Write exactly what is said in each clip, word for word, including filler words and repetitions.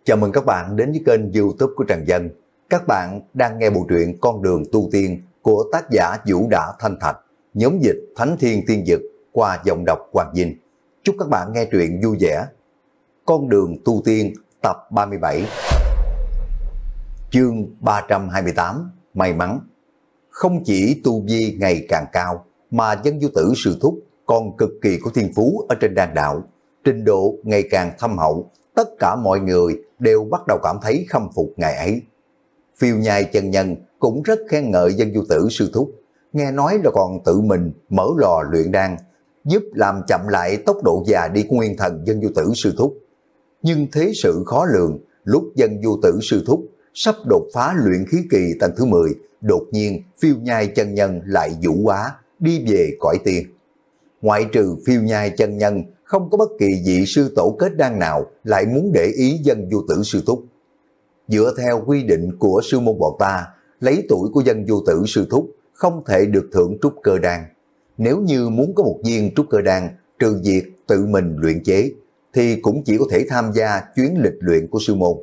Chào mừng các bạn đến với kênh YouTube của Trần Dân. Các bạn đang nghe bộ truyện Con đường tu tiên của tác giả Vũ Đã Thanh Thạch, nhóm dịch Thánh Thiên Tiên Dực qua giọng đọc Hoàng Vinh. Chúc các bạn nghe truyện vui vẻ. Con đường tu tiên tập ba mươi bảy, chương ba trăm hai mươi tám, may mắn. Không chỉ tu vi ngày càng cao, mà Dân Du Tử Sư Thúc còn cực kỳ có thiên phú ở trên đan đạo, trình độ ngày càng thâm hậu. Tất cả mọi người đều bắt đầu cảm thấy khâm phục ngài ấy. Phiêu Nhai chân nhân cũng rất khen ngợi Dân Du Tử Sư Thúc, nghe nói là còn tự mình mở lò luyện đan, giúp làm chậm lại tốc độ già đi của nguyên thần Dân Du Tử Sư Thúc. Nhưng thế sự khó lường, lúc Dân Du Tử Sư Thúc sắp đột phá luyện khí kỳ tầng thứ mười, đột nhiên Phiêu Nhai chân nhân lại vũ hóa, đi về cõi tiên. Ngoại trừ Phiêu Nhai chân nhân, không có bất kỳ vị sư tổ kết đan nào lại muốn để ý Dân Du Tử Sư Thúc. Dựa theo quy định của sư môn bọn ta, lấy tuổi của Dân Du Tử Sư Thúc không thể được thưởng trúc cơ đan. Nếu như muốn có một viên trúc cơ đan, trừ việc tự mình luyện chế, thì cũng chỉ có thể tham gia chuyến lịch luyện của sư môn.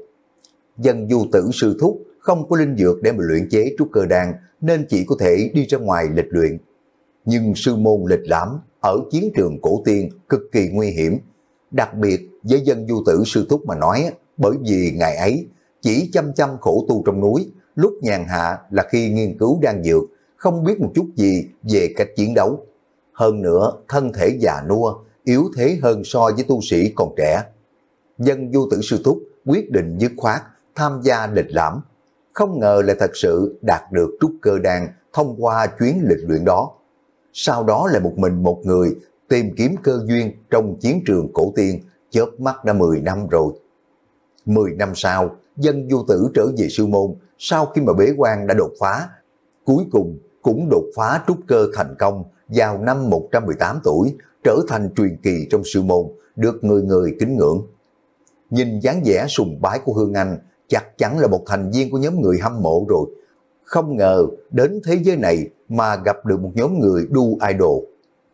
Dân Du Tử Sư Thúc không có linh dược để mà luyện chế trúc cơ đan, nên chỉ có thể đi ra ngoài lịch luyện. Nhưng sư môn lịch lãm ở chiến trường cổ tiên cực kỳ nguy hiểm, đặc biệt với Dân Du Tử Sư Thúc mà nói, bởi vì ngày ấy chỉ chăm chăm khổ tu trong núi, lúc nhàn hạ là khi nghiên cứu đan dược, không biết một chút gì về cách chiến đấu. Hơn nữa, thân thể già nua, yếu thế hơn so với tu sĩ còn trẻ. Dân Du Tử Sư Thúc quyết định dứt khoát tham gia lịch lãm, không ngờ lại thật sự đạt được trúc cơ đan thông qua chuyến lịch luyện đó. Sau đó lại một mình một người tìm kiếm cơ duyên trong chiến trường cổ tiên, chớp mắt đã mười năm rồi. mười năm sau, Dân Du Tử trở về sư môn, sau khi mà bế quan đã đột phá, cuối cùng cũng đột phá trúc cơ thành công vào năm một trăm mười tám tuổi, trở thành truyền kỳ trong sư môn, được người người kính ngưỡng. Nhìn dáng vẻ sùng bái của Hương Anh, chắc chắn là một thành viên của nhóm người hâm mộ rồi. Không ngờ đến thế giới này mà gặp được một nhóm người đu idol.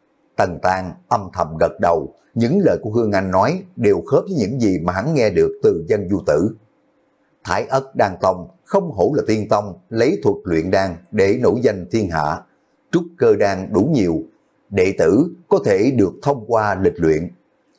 Tần Tang âm thầm gật đầu, những lời của Hương Anh nói đều khớp với những gì mà hắn nghe được từ Dân Du Tử. Thái Ất Đan Tông không hổ là tiên tông, lấy thuật luyện đan để nổi danh thiên hạ. Trúc cơ đan đủ nhiều, đệ tử có thể được thông qua lịch luyện.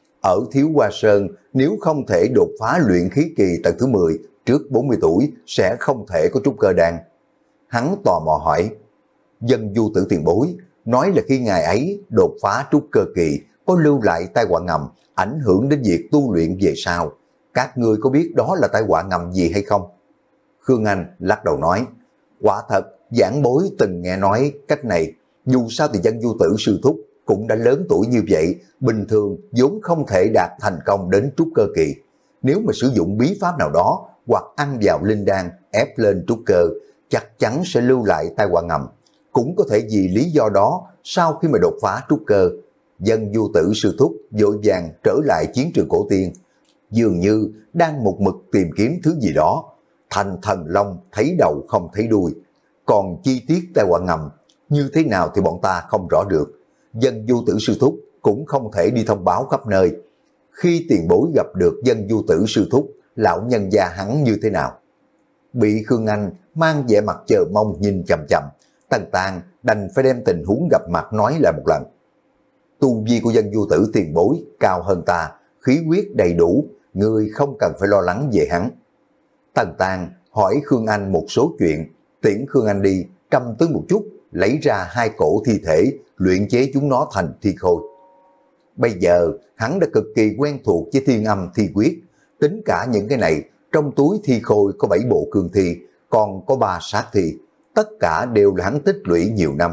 Ở Thiếu Hoa Sơn, nếu không thể đột phá luyện khí kỳ tầng thứ mười trước bốn mươi tuổi sẽ không thể có trúc cơ đan. Hắn tò mò hỏi, Dân Du Tử tiền bối, nói là khi ngài ấy đột phá trúc cơ kỳ, có lưu lại tai họa ngầm, ảnh hưởng đến việc tu luyện về sau. Các ngươi có biết đó là tai họa ngầm gì hay không? Khương Anh lắc đầu nói, quả thật, giảng bối từng nghe nói cách này, dù sao thì Dân Du Tử Sư Thúc cũng đã lớn tuổi như vậy, bình thường vốn không thể đạt thành công đến trúc cơ kỳ. Nếu mà sử dụng bí pháp nào đó, hoặc ăn vào linh đan, ép lên trúc cơ, chắc chắn sẽ lưu lại tai họa ngầm. Cũng có thể vì lý do đó, sau khi mà đột phá trúc cơ, Dân Du Tử Sư Thúc vội vàng trở lại chiến trường cổ tiên, dường như đang một mực tìm kiếm thứ gì đó. Thành thần long thấy đầu không thấy đuôi, còn chi tiết tai họa ngầm như thế nào thì bọn ta không rõ được. Dân Du Tử Sư Thúc cũng không thể đi thông báo khắp nơi. Khi tiền bối gặp được Dân Du Tử Sư Thúc, lão nhân gia hắn như thế nào? Bị Khương Anh mang vẻ mặt chờ mong nhìn chằm chằm, Tần Tang đành phải đem tình huống gặp mặt nói lại một lần. Tu vi của Dân Du Tử tiền bối cao hơn ta, khí huyết đầy đủ, người không cần phải lo lắng về hắn. Tần Tang hỏi Khương Anh một số chuyện, tiễn Khương Anh đi, trầm tư một chút, lấy ra hai cổ thi thể, luyện chế chúng nó thành thi khôi. Bây giờ hắn đã cực kỳ quen thuộc với thiên âm thi quyết, tính cả những cái này, trong túi thi khôi có bảy bộ cương thi, còn có ba sát thi, tất cả đều là hắn tích lũy nhiều năm.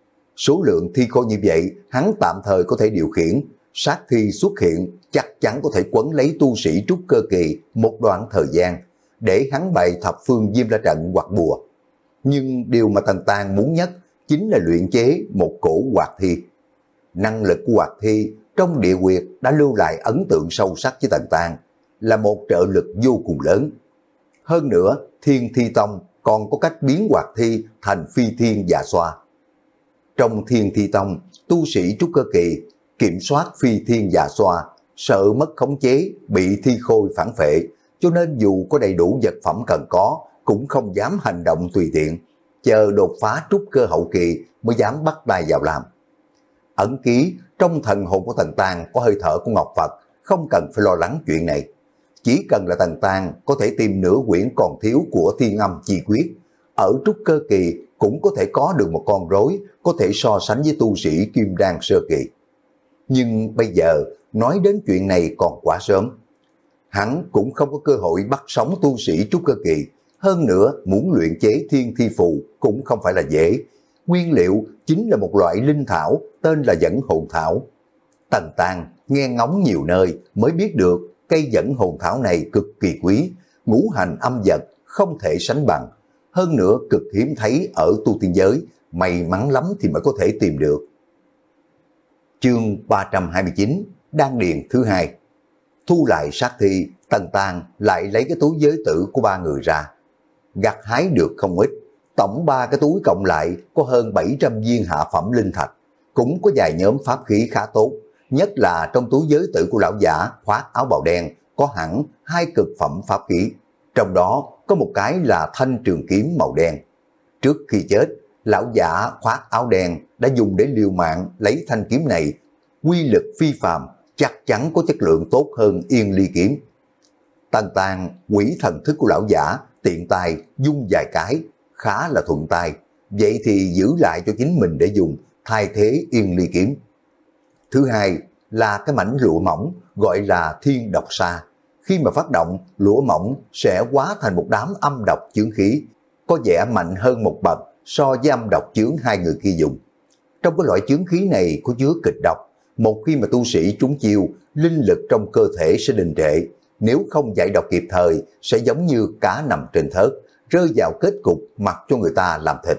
Số lượng thi khôi như vậy, hắn tạm thời có thể điều khiển, sát thi xuất hiện chắc chắn có thể quấn lấy tu sĩ trúc cơ kỳ một đoạn thời gian, để hắn bày thập phương diêm la trận hoặc bùa. Nhưng điều mà Tần Tang muốn nhất chính là luyện chế một cổ hoạt thi. Năng lực của hoạt thi trong địa huyệt đã lưu lại ấn tượng sâu sắc với Tần Tang, là một trợ lực vô cùng lớn. Hơn nữa, Thiên Thi Tông còn có cách biến hoạt thi thành phi thiên dạ xoa. Trong Thiên Thi Tông, tu sĩ trúc cơ kỳ kiểm soát phi thiên dạ xoa, sợ mất khống chế, bị thi khôi phản phệ, cho nên dù có đầy đủ vật phẩm cần có, cũng không dám hành động tùy tiện, chờ đột phá trúc cơ hậu kỳ mới dám bắt tay vào làm. Ẩn ký trong thần hồn của Tần Tàng có hơi thở của Ngọc Phật, không cần phải lo lắng chuyện này. Chỉ cần là Tần Tàng có thể tìm nửa quyển còn thiếu của Thiên Âm Chi Quyết, ở trúc cơ kỳ cũng có thể có được một con rối có thể so sánh với tu sĩ Kim Đan sơ kỳ. Nhưng bây giờ nói đến chuyện này còn quá sớm. Hắn cũng không có cơ hội bắt sống tu sĩ trúc cơ kỳ, hơn nữa muốn luyện chế Thiên Thi Phù cũng không phải là dễ. Nguyên liệu chính là một loại linh thảo tên là dẫn hồn thảo. Tần Tàng nghe ngóng nhiều nơi mới biết được cây dẫn hồn thảo này cực kỳ quý, ngũ hành âm vật không thể sánh bằng. Hơn nữa cực hiếm thấy ở tu tiên giới, may mắn lắm thì mới có thể tìm được. Chương ba trăm hai mươi chín, Đan Điền thứ hai. Thu lại sát thi, Tần Tàng lại lấy cái túi giới tử của ba người ra. Gặt hái được không ít, tổng ba cái túi cộng lại có hơn bảy trăm viên hạ phẩm linh thạch, cũng có vài nhóm pháp khí khá tốt. Nhất là trong túi giới tử của lão giả khoác áo bào đen có hẳn hai cực phẩm pháp khí. Trong đó có một cái là thanh trường kiếm màu đen. Trước khi chết, lão giả khoác áo đen đã dùng để liều mạng lấy thanh kiếm này. Quy lực phi phàm, chắc chắn có chất lượng tốt hơn Yên Ly kiếm. Tần Tàng quỷ thần thức của lão giả tiện tay dung vài cái, khá là thuận tay. Vậy thì giữ lại cho chính mình để dùng, thay thế Yên Ly kiếm. Thứ hai là cái mảnh lụa mỏng gọi là Thiên Độc Sa. Khi mà phát động, lụa mỏng sẽ hóa thành một đám âm độc chướng khí, có vẻ mạnh hơn một bậc so với âm độc chướng hai người kia dùng. Trong cái loại chướng khí này có chứa kịch độc, một khi mà tu sĩ trúng chiêu, linh lực trong cơ thể sẽ đình trệ, nếu không giải độc kịp thời sẽ giống như cá nằm trên thớt, rơi vào kết cục mặc cho người ta làm thịt.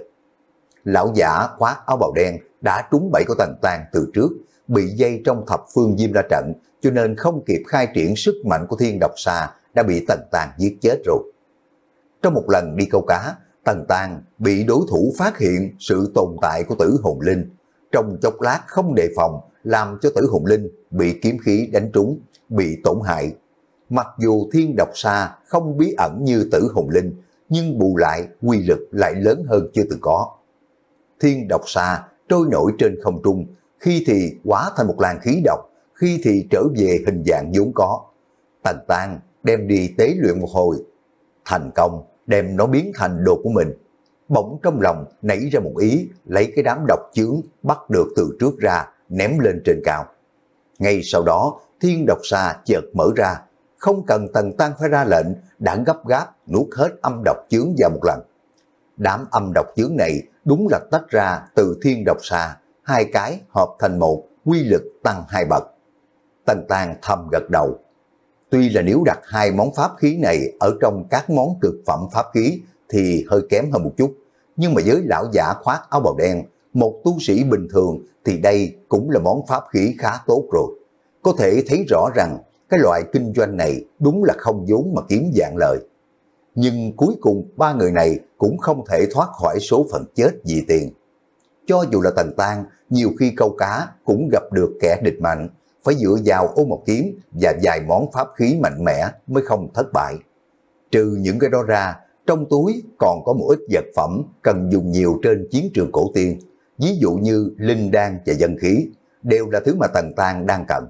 Lão giả khoác áo bào đen đã trúng bẫy của Tần Tàng từ trước, bị dây trong thập phương Diêm La trận, cho nên không kịp khai triển sức mạnh của Thiên Độc Sa đã bị Tần Tàng giết chết rồi. Trong một lần đi câu cá, Tần Tàng bị đối thủ phát hiện sự tồn tại của Tử Hồn Linh. Trong chốc lát không đề phòng, làm cho Tử Hồn Linh bị kiếm khí đánh trúng, bị tổn hại. Mặc dù Thiên Độc Sa không bí ẩn như Tử Hồn Linh, nhưng bù lại quy lực lại lớn hơn chưa từng có. Thiên Độc Sa trôi nổi trên không trung, khi thì hóa thành một làn khí độc, khi thì trở về hình dạng vốn có. Tần Tàng đem đi tế luyện một hồi, thành công đem nó biến thành đồ của mình. Bỗng trong lòng nảy ra một ý, lấy cái đám độc chướng bắt được từ trước ra, ném lên trên cao. Ngay sau đó, Thiên Độc Sa chợt mở ra, không cần Tần Tàng phải ra lệnh, đã gấp gáp nuốt hết âm độc chướng vào một lần. Đám âm độc chướng này đúng là tách ra từ Thiên Độc Sa, hai cái hợp thành một, quy lực tăng hai bậc. Tần Tàng thầm gật đầu. Tuy là nếu đặt hai món pháp khí này ở trong các món cực phẩm pháp khí thì hơi kém hơn một chút, nhưng mà với lão giả khoác áo bào đen, một tu sĩ bình thường thì đây cũng là món pháp khí khá tốt rồi. Có thể thấy rõ rằng cái loại kinh doanh này đúng là không vốn mà kiếm vạn lợi. Nhưng cuối cùng ba người này cũng không thể thoát khỏi số phận chết vì tiền. Cho dù là Tần Tàng nhiều khi câu cá cũng gặp được kẻ địch mạnh, phải dựa vào ô một kiếm và vài món pháp khí mạnh mẽ mới không thất bại. Trừ những cái đó ra, trong túi còn có một ít vật phẩm cần dùng nhiều trên chiến trường cổ tiên, ví dụ như linh đan và dân khí, đều là thứ mà Tần Tàng đang cần.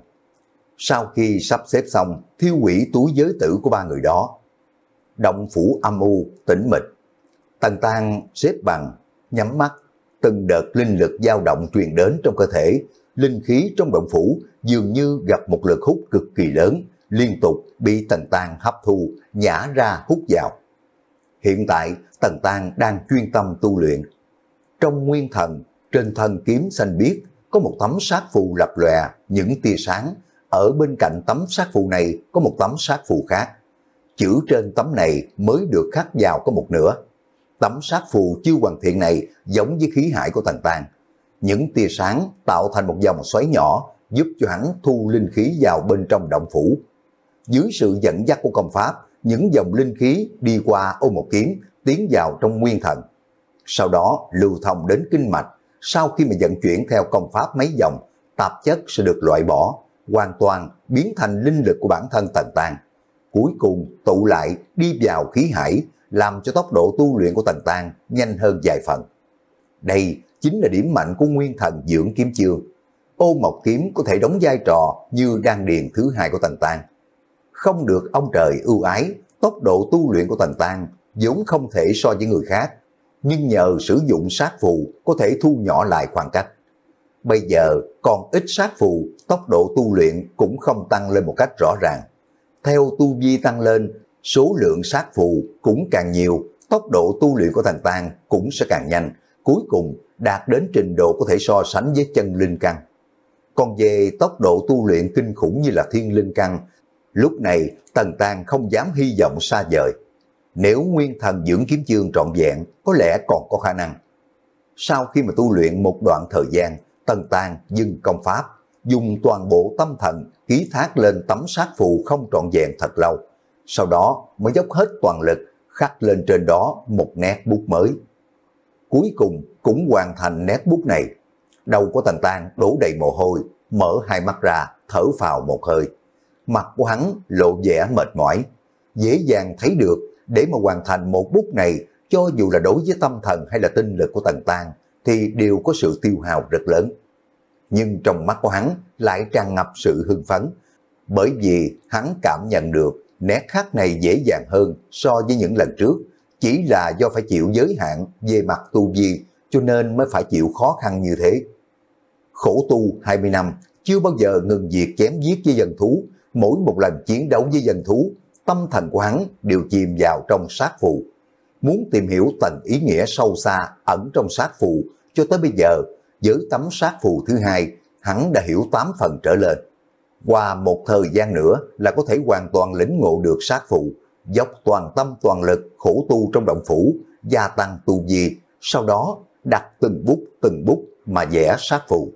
Sau khi sắp xếp xong, thiêu hủy túi giới tử của ba người đó. Động phủ âm u, tĩnh mịch. Tần Tàng xếp bằng, nhắm mắt, từng đợt linh lực dao động truyền đến trong cơ thể. Linh khí trong động phủ dường như gặp một lực hút cực kỳ lớn, liên tục bị Tần Tàng hấp thu, nhả ra hút vào. Hiện tại, Tần Tàng đang chuyên tâm tu luyện. Trong nguyên thần, trên thân kiếm xanh biếc, có một tấm sát phù lập lòe những tia sáng. Ở bên cạnh tấm sát phù này có một tấm sát phù khác. Chữ trên tấm này mới được khắc vào có một nửa. Tấm sát phù chưa hoàn thiện này giống với khí hải của Tần Tàng. Những tia sáng tạo thành một dòng xoáy nhỏ, giúp cho hắn thu linh khí vào bên trong động phủ. Dưới sự dẫn dắt của công pháp, những dòng linh khí đi qua ô một kiếm tiến vào trong nguyên thần. Sau đó lưu thông đến kinh mạch. Sau khi mà vận chuyển theo công pháp mấy dòng, tạp chất sẽ được loại bỏ, hoàn toàn biến thành linh lực của bản thân Tần Tàng. cuối cùng tụ lại đi vào khí hải, làm cho tốc độ tu luyện của Tần Tang nhanh hơn vài phần. Đây chính là điểm mạnh của Nguyên Thần Dưỡng Kiếm Chương. Ô Mộc Kiếm có thể đóng vai trò như đan điền thứ hai của Tần Tang. Không được ông trời ưu ái, tốc độ tu luyện của Tần Tang vốn không thể so với người khác, nhưng nhờ sử dụng sát phù có thể thu nhỏ lại khoảng cách. Bây giờ còn ít sát phù, tốc độ tu luyện cũng không tăng lên một cách rõ ràng. Theo tu vi tăng lên, số lượng sát phù cũng càng nhiều, tốc độ tu luyện của Tần Tang cũng sẽ càng nhanh, cuối cùng đạt đến trình độ có thể so sánh với chân linh căn. Còn về tốc độ tu luyện kinh khủng như là thiên linh căn, lúc này Tần Tang không dám hy vọng xa vời. Nếu Nguyên Thần Dưỡng Kiếm Chương trọn vẹn, có lẽ còn có khả năng. Sau khi mà tu luyện một đoạn thời gian, Tần Tang dừng công pháp, dùng toàn bộ tâm thần ký thác lên tấm sát phù không trọn vẹn thật lâu. Sau đó mới dốc hết toàn lực khắc lên trên đó một nét bút mới. Cuối cùng cũng hoàn thành nét bút này. Đầu của Tần Tang đổ đầy mồ hôi, mở hai mắt ra, thở phào một hơi. Mặt của hắn lộ vẻ mệt mỏi. Dễ dàng thấy được, để mà hoàn thành một bút này, cho dù là đối với tâm thần hay là tinh lực của Tần Tang, thì đều có sự tiêu hao rất lớn. Nhưng trong mắt của hắn lại tràn ngập sự hưng phấn, bởi vì hắn cảm nhận được nét khắc này dễ dàng hơn so với những lần trước, chỉ là do phải chịu giới hạn về mặt tu vi, cho nên mới phải chịu khó khăn như thế. Khổ tu hai mươi năm, chưa bao giờ ngừng việc chém giết với dân thú, mỗi một lần chiến đấu với dân thú, tâm thần của hắn đều chìm vào trong sát phù. Muốn tìm hiểu tầng ý nghĩa sâu xa ẩn trong sát phù, cho tới bây giờ, với tấm sát phù thứ hai, hắn đã hiểu tám phần trở lên. Qua một thời gian nữa là có thể hoàn toàn lĩnh ngộ được sát phù, dốc toàn tâm toàn lực khổ tu trong động phủ, gia tăng tu vi, sau đó đặt từng bút từng bút mà vẽ sát phù.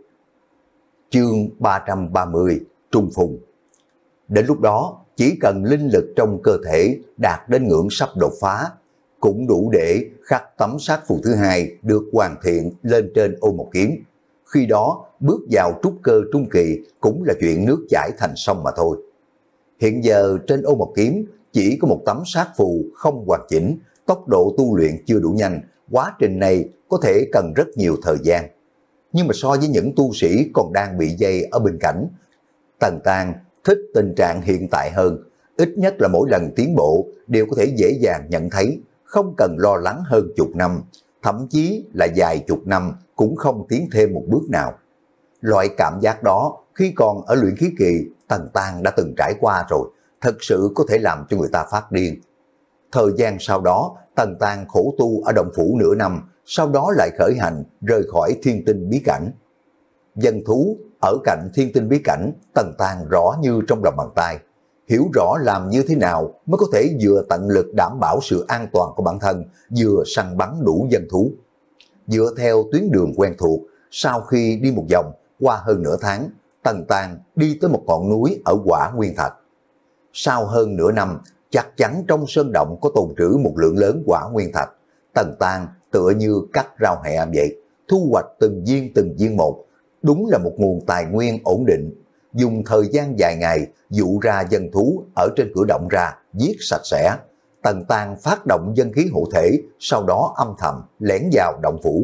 Chương ba trăm ba mươi Trung Phùng. Đến lúc đó, chỉ cần linh lực trong cơ thể đạt đến ngưỡng sắp đột phá, cũng đủ để khắc tấm sát phù thứ hai được hoàn thiện lên trên Ô Mộc Kiếm. Khi đó, bước vào trúc cơ trung kỳ cũng là chuyện nước chảy thành sông mà thôi. Hiện giờ trên Ô Mộc Kiếm chỉ có một tấm sát phù không hoàn chỉnh, tốc độ tu luyện chưa đủ nhanh, quá trình này có thể cần rất nhiều thời gian. Nhưng mà so với những tu sĩ còn đang bị dây ở bên cạnh, Tần Tang thích tình trạng hiện tại hơn, ít nhất là mỗi lần tiến bộ đều có thể dễ dàng nhận thấy, không cần lo lắng hơn chục năm, thậm chí là vài chục năm cũng không tiến thêm một bước nào. Loại cảm giác đó khi còn ở luyện khí kỳ, Tần Tang đã từng trải qua rồi, thật sự có thể làm cho người ta phát điên. Thời gian sau đó, Tần Tang khổ tu ở động phủ nửa năm, sau đó lại khởi hành rời khỏi thiên tinh bí cảnh. Dân thú ở cạnh thiên tinh bí cảnh, Tần Tang rõ như trong lòng bàn tay. Hiểu rõ làm như thế nào mới có thể vừa tận lực đảm bảo sự an toàn của bản thân, vừa săn bắn đủ dân thú. Dựa theo tuyến đường quen thuộc, sau khi đi một vòng, qua hơn nửa tháng, Tần Tang đi tới một ngọn núi ở Quả Nguyên Thạch. Sau hơn nửa năm, chắc chắn trong sơn động có tồn trữ một lượng lớn Quả Nguyên Thạch. Tần Tang tựa như cắt rau hẹ vậy, thu hoạch từng viên từng viên một. Đúng là một nguồn tài nguyên ổn định. Dùng thời gian dài ngày dụ ra dân thú ở trên cửa động ra, giết sạch sẽ. Tần Tang phát động dân khí hộ thể, sau đó âm thầm lẻn vào động phủ.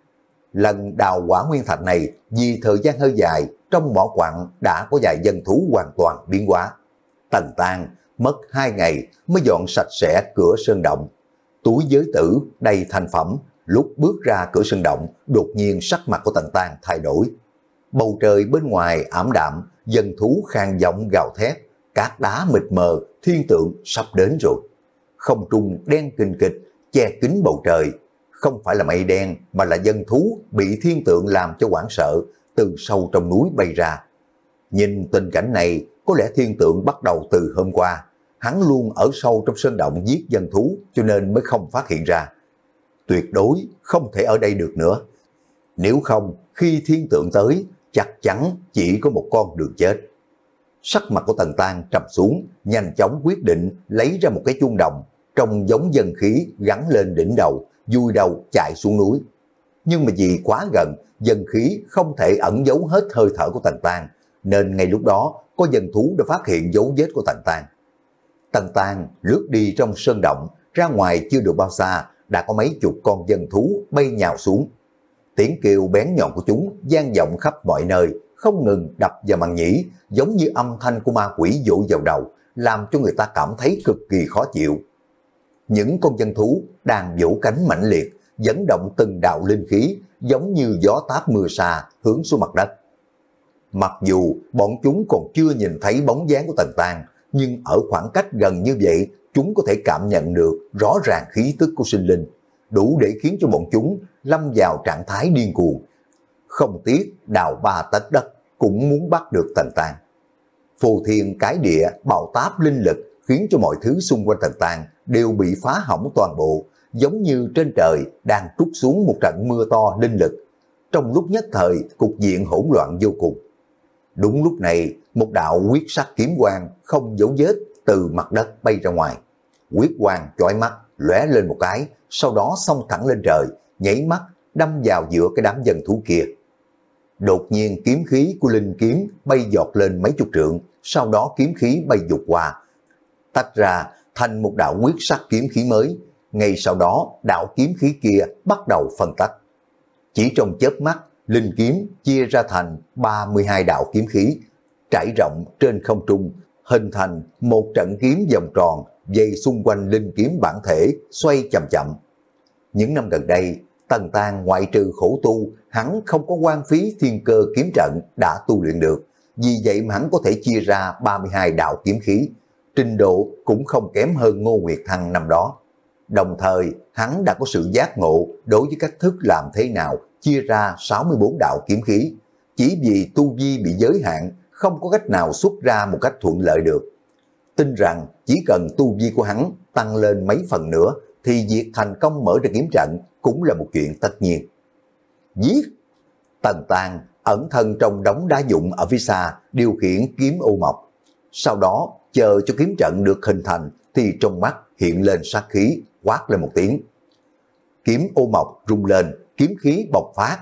Lần đào Quả Nguyên Thạch này vì thời gian hơi dài, trong mỏ quặng đã có vài dân thú hoàn toàn biến hóa. Tần Tang mất hai ngày mới dọn sạch sẽ cửa sơn động. Túi giới tử đầy thành phẩm, lúc bước ra cửa sơn động, đột nhiên sắc mặt của Tần Tang thay đổi. Bầu trời bên ngoài ảm đạm, dân thú khàn giọng gào thét, cát đá mịt mờ, thiên tượng sắp đến rồi. Không trung đen kình kịch, che kín bầu trời. Không phải là mây đen mà là dân thú bị thiên tượng làm cho hoảng sợ, từ sâu trong núi bay ra. Nhìn tình cảnh này, có lẽ thiên tượng bắt đầu từ hôm qua. Hắn luôn ở sâu trong sơn động giết dân thú, cho nên mới không phát hiện ra. Tuyệt đối không thể ở đây được nữa. Nếu không, khi thiên tượng tới, chắc chắn chỉ có một con đường chết. Sắc mặt của Tần Tang trầm xuống, nhanh chóng quyết định lấy ra một cái chuông đồng, trông giống dân khí gắn lên đỉnh đầu, vùi đầu chạy xuống núi. Nhưng mà vì quá gần, dân khí không thể ẩn giấu hết hơi thở của Tần Tang, nên ngay lúc đó có dân thú đã phát hiện dấu vết của Tần Tang. Tần Tang lướt đi trong sơn động, ra ngoài chưa được bao xa, đã có mấy chục con dân thú bay nhào xuống. Tiếng kêu bén nhọn của chúng vang vọng khắp mọi nơi, không ngừng đập vào màng nhĩ, giống như âm thanh của ma quỷ dội vào đầu, làm cho người ta cảm thấy cực kỳ khó chịu. Những con dân thú đang vỗ cánh mãnh liệt, dẫn động từng đạo linh khí, giống như gió táp mưa sa hướng xuống mặt đất. Mặc dù bọn chúng còn chưa nhìn thấy bóng dáng của Tần Tang, nhưng ở khoảng cách gần như vậy, chúng có thể cảm nhận được rõ ràng khí tức của sinh linh, đủ để khiến cho bọn chúng lâm vào trạng thái điên cuồng. Không tiếc đào ba tấc đất cũng muốn bắt được Tần Tang. Phù thiên cái địa bạo táp linh lực khiến cho mọi thứ xung quanh Tần Tang đều bị phá hỏng toàn bộ, giống như trên trời đang trút xuống một trận mưa to linh lực. Trong lúc nhất thời, cục diện hỗn loạn vô cùng. Đúng lúc này, một đạo huyết sắc kiếm quang không dấu vết từ mặt đất bay ra ngoài. Huyết quang chói mắt, lóe lên một cái, sau đó xông thẳng lên trời, nhảy mắt đâm vào giữa cái đám dân thú kia. Đột nhiên kiếm khí của linh kiếm bay giọt lên mấy chục trượng, sau đó kiếm khí bay vụt qua, tách ra thành một đạo huyết sắc kiếm khí mới. Ngay sau đó, đạo kiếm khí kia bắt đầu phân tách. Chỉ trong chớp mắt, linh kiếm chia ra thành ba mươi hai đạo kiếm khí, trải rộng trên không trung, hình thành một trận kiếm vòng tròn dây xung quanh linh kiếm bản thể, xoay chậm chậm. Những năm gần đây, Tần Tang ngoại trừ khổ tu, hắn không có quan phí thiên cơ kiếm trận đã tu luyện được, vì vậy mà hắn có thể chia ra ba mươi hai đạo kiếm khí, trình độ cũng không kém hơn Ngô Nguyệt Thăng năm đó. Đồng thời, hắn đã có sự giác ngộ đối với cách thức làm thế nào chia ra sáu mươi bốn đạo kiếm khí, chỉ vì tu vi bị giới hạn, không có cách nào xuất ra một cách thuận lợi được. Tin rằng chỉ cần tu vi của hắn tăng lên mấy phần nữa, thì việc thành công mở ra kiếm trận cũng là một chuyện tất nhiên. Giết! Tần Tang ẩn thân trong đống đá vụn ở phía xa, điều khiển kiếm ô mộc. Sau đó, chờ cho kiếm trận được hình thành, thì trong mắt hiện lên sát khí, quát lên một tiếng. Kiếm ô mộc rung lên, kiếm khí bộc phát.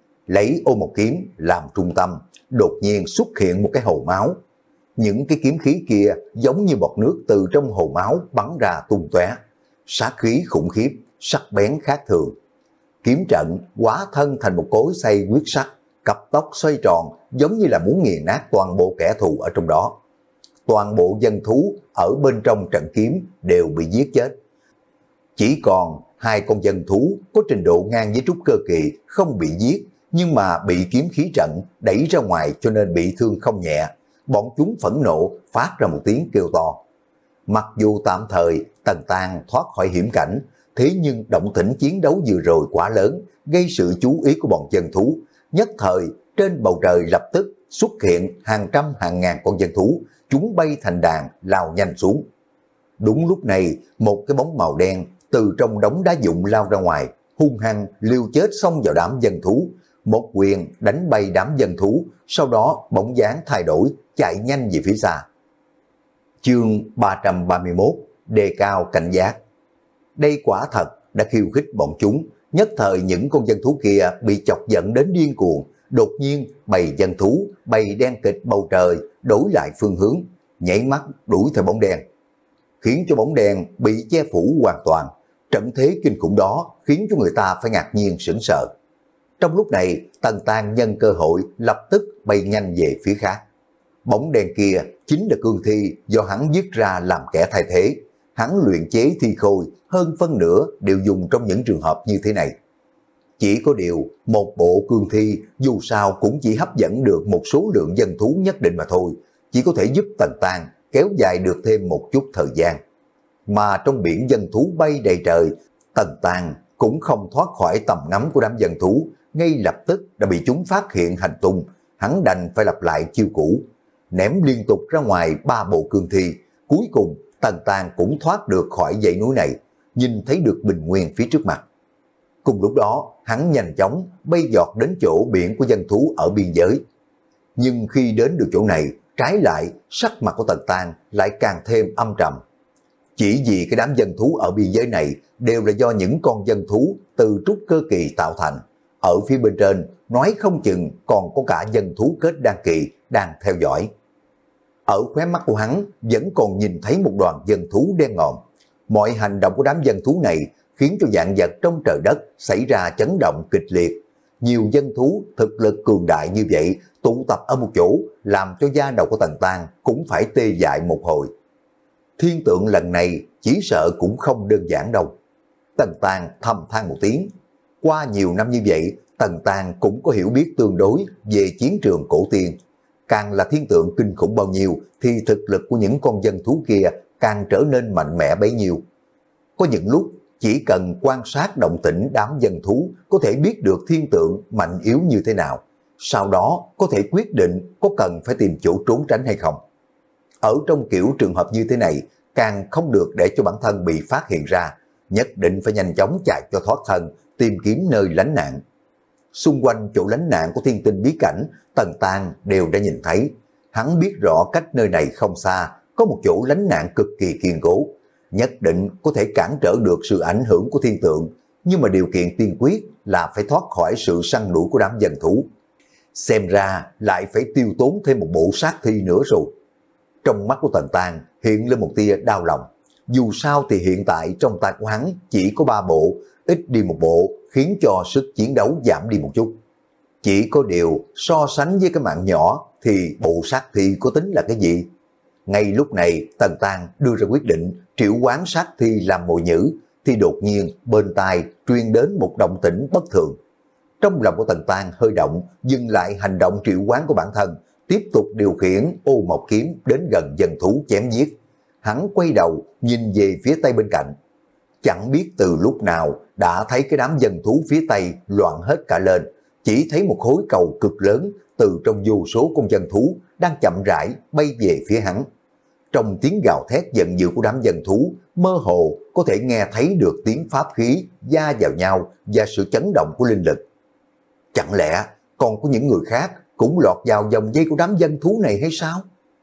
Lấy ô mộc kiếm làm trung tâm, đột nhiên xuất hiện một cái hồ máu. Những cái kiếm khí kia giống như bọt nước từ trong hồ máu bắn ra tung tóe, sát khí khủng khiếp, sắc bén khác thường. Kiếm trận hóa thân thành một cối xay huyết sắc, cặp tóc xoay tròn, giống như là muốn nghiền nát toàn bộ kẻ thù ở trong đó. Toàn bộ dân thú ở bên trong trận kiếm đều bị giết chết. Chỉ còn hai con dân thú có trình độ ngang với trúc cơ kỳ không bị giết, nhưng mà bị kiếm khí trận đẩy ra ngoài cho nên bị thương không nhẹ. Bọn chúng phẫn nộ phát ra một tiếng kêu to. Mặc dù tạm thời Tần Tang thoát khỏi hiểm cảnh, thế nhưng động tĩnh chiến đấu vừa rồi quá lớn, gây sự chú ý của bọn dân thú. Nhất thời trên bầu trời lập tức xuất hiện hàng trăm hàng ngàn con dân thú, chúng bay thành đàn lao nhanh xuống. Đúng lúc này, một cái bóng màu đen từ trong đống đá vụn lao ra ngoài, hung hăng liều chết xông vào đám dân thú, một quyền đánh bay đám dân thú, sau đó bóng dáng thay đổi, chạy nhanh về phía xa. Chương ba trăm ba mươi mốt, đề cao cảnh giác. Đây quả thật đã khiêu khích bọn chúng, nhất thời những con dân thú kia bị chọc giận đến điên cuồng, đột nhiên bầy dân thú bầy đen kịch bầu trời đổi lại phương hướng, nhảy mắt đuổi theo bóng đen, khiến cho bóng đen bị che phủ hoàn toàn. Trận thế kinh khủng đó khiến cho người ta phải ngạc nhiên sững sờ. Trong lúc này, Tần Tang nhân cơ hội lập tức bay nhanh về phía khác. Bóng đen kia chính là cương thi do hắn giết ra làm kẻ thay thế. Hắn luyện chế thi khôi, hơn phân nửa đều dùng trong những trường hợp như thế này. Chỉ có điều, một bộ cương thi dù sao cũng chỉ hấp dẫn được một số lượng dân thú nhất định mà thôi, chỉ có thể giúp Tần Tang kéo dài được thêm một chút thời gian. Mà trong biển dân thú bay đầy trời, Tần Tang cũng không thoát khỏi tầm ngắm của đám dân thú, ngay lập tức đã bị chúng phát hiện hành tung. Hắn đành phải lặp lại chiêu cũ, ném liên tục ra ngoài ba bộ cương thi. Cuối cùng Tần Tang cũng thoát được khỏi dãy núi này, nhìn thấy được bình nguyên phía trước mặt. Cùng lúc đó, hắn nhanh chóng bay giọt đến chỗ biển của dân thú ở biên giới. Nhưng khi đến được chỗ này, trái lại sắc mặt của Tần Tang lại càng thêm âm trầm. Chỉ vì cái đám dân thú ở biên giới này đều là do những con dân thú từ trúc cơ kỳ tạo thành. Ở phía bên trên, nói không chừng còn có cả dân thú kết đan kỳ đang theo dõi. Ở khóe mắt của hắn vẫn còn nhìn thấy một đoàn dân thú đen ngòm. Mọi hành động của đám dân thú này khiến cho vạn vật trong trời đất xảy ra chấn động kịch liệt. Nhiều dân thú thực lực cường đại như vậy tụ tập ở một chỗ làm cho da đầu của Tần Tang cũng phải tê dại một hồi. Thiên tượng lần này chỉ sợ cũng không đơn giản đâu. Tần Tang thầm than một tiếng. Qua nhiều năm như vậy, Tần Tang cũng có hiểu biết tương đối về chiến trường cổ tiên. Càng là thiên tượng kinh khủng bao nhiêu thì thực lực của những con dân thú kia càng trở nên mạnh mẽ bấy nhiêu. Có những lúc chỉ cần quan sát động tĩnh đám dân thú có thể biết được thiên tượng mạnh yếu như thế nào. Sau đó có thể quyết định có cần phải tìm chỗ trốn tránh hay không. Ở trong kiểu trường hợp như thế này, càng không được để cho bản thân bị phát hiện ra, nhất định phải nhanh chóng chạy cho thoát thân, tìm kiếm nơi lánh nạn. Xung quanh chỗ lánh nạn của thiên tinh bí cảnh, Tần Tang đều đã nhìn thấy. Hắn biết rõ cách nơi này không xa, có một chỗ lánh nạn cực kỳ kiên cố, nhất định có thể cản trở được sự ảnh hưởng của thiên tượng, nhưng mà điều kiện tiên quyết là phải thoát khỏi sự săn đuổi của đám dân thú. Xem ra lại phải tiêu tốn thêm một bộ sát thi nữa rồi. Trong mắt của Tần Tang hiện lên một tia đau lòng. Dù sao thì hiện tại trong tay của hắn chỉ có ba bộ, ít đi một bộ khiến cho sức chiến đấu giảm đi một chút. Chỉ có điều so sánh với cái mạng nhỏ thì bộ sát thi có tính là cái gì? Ngay lúc này Tần Tang đưa ra quyết định triệu hoán sát thi làm mồi nhữ, thì đột nhiên bên tai truyền đến một động tĩnh bất thường. Trong lòng của Tần Tang hơi động, dừng lại hành động triệu hoán của bản thân, tiếp tục điều khiển ô mộc kiếm đến gần dân thú chém giết. Hắn quay đầu nhìn về phía tây bên cạnh. Chẳng biết từ lúc nào đã thấy cái đám dân thú phía tây loạn hết cả lên, chỉ thấy một khối cầu cực lớn từ trong vô số con dân thú đang chậm rãi bay về phía hắn. Trong tiếng gào thét giận dữ của đám dân thú, mơ hồ có thể nghe thấy được tiếng pháp khí va vào nhau và sự chấn động của linh lực. Chẳng lẽ còn có những người khác cũng lọt vào vòng dây của đám dân thú này hay sao?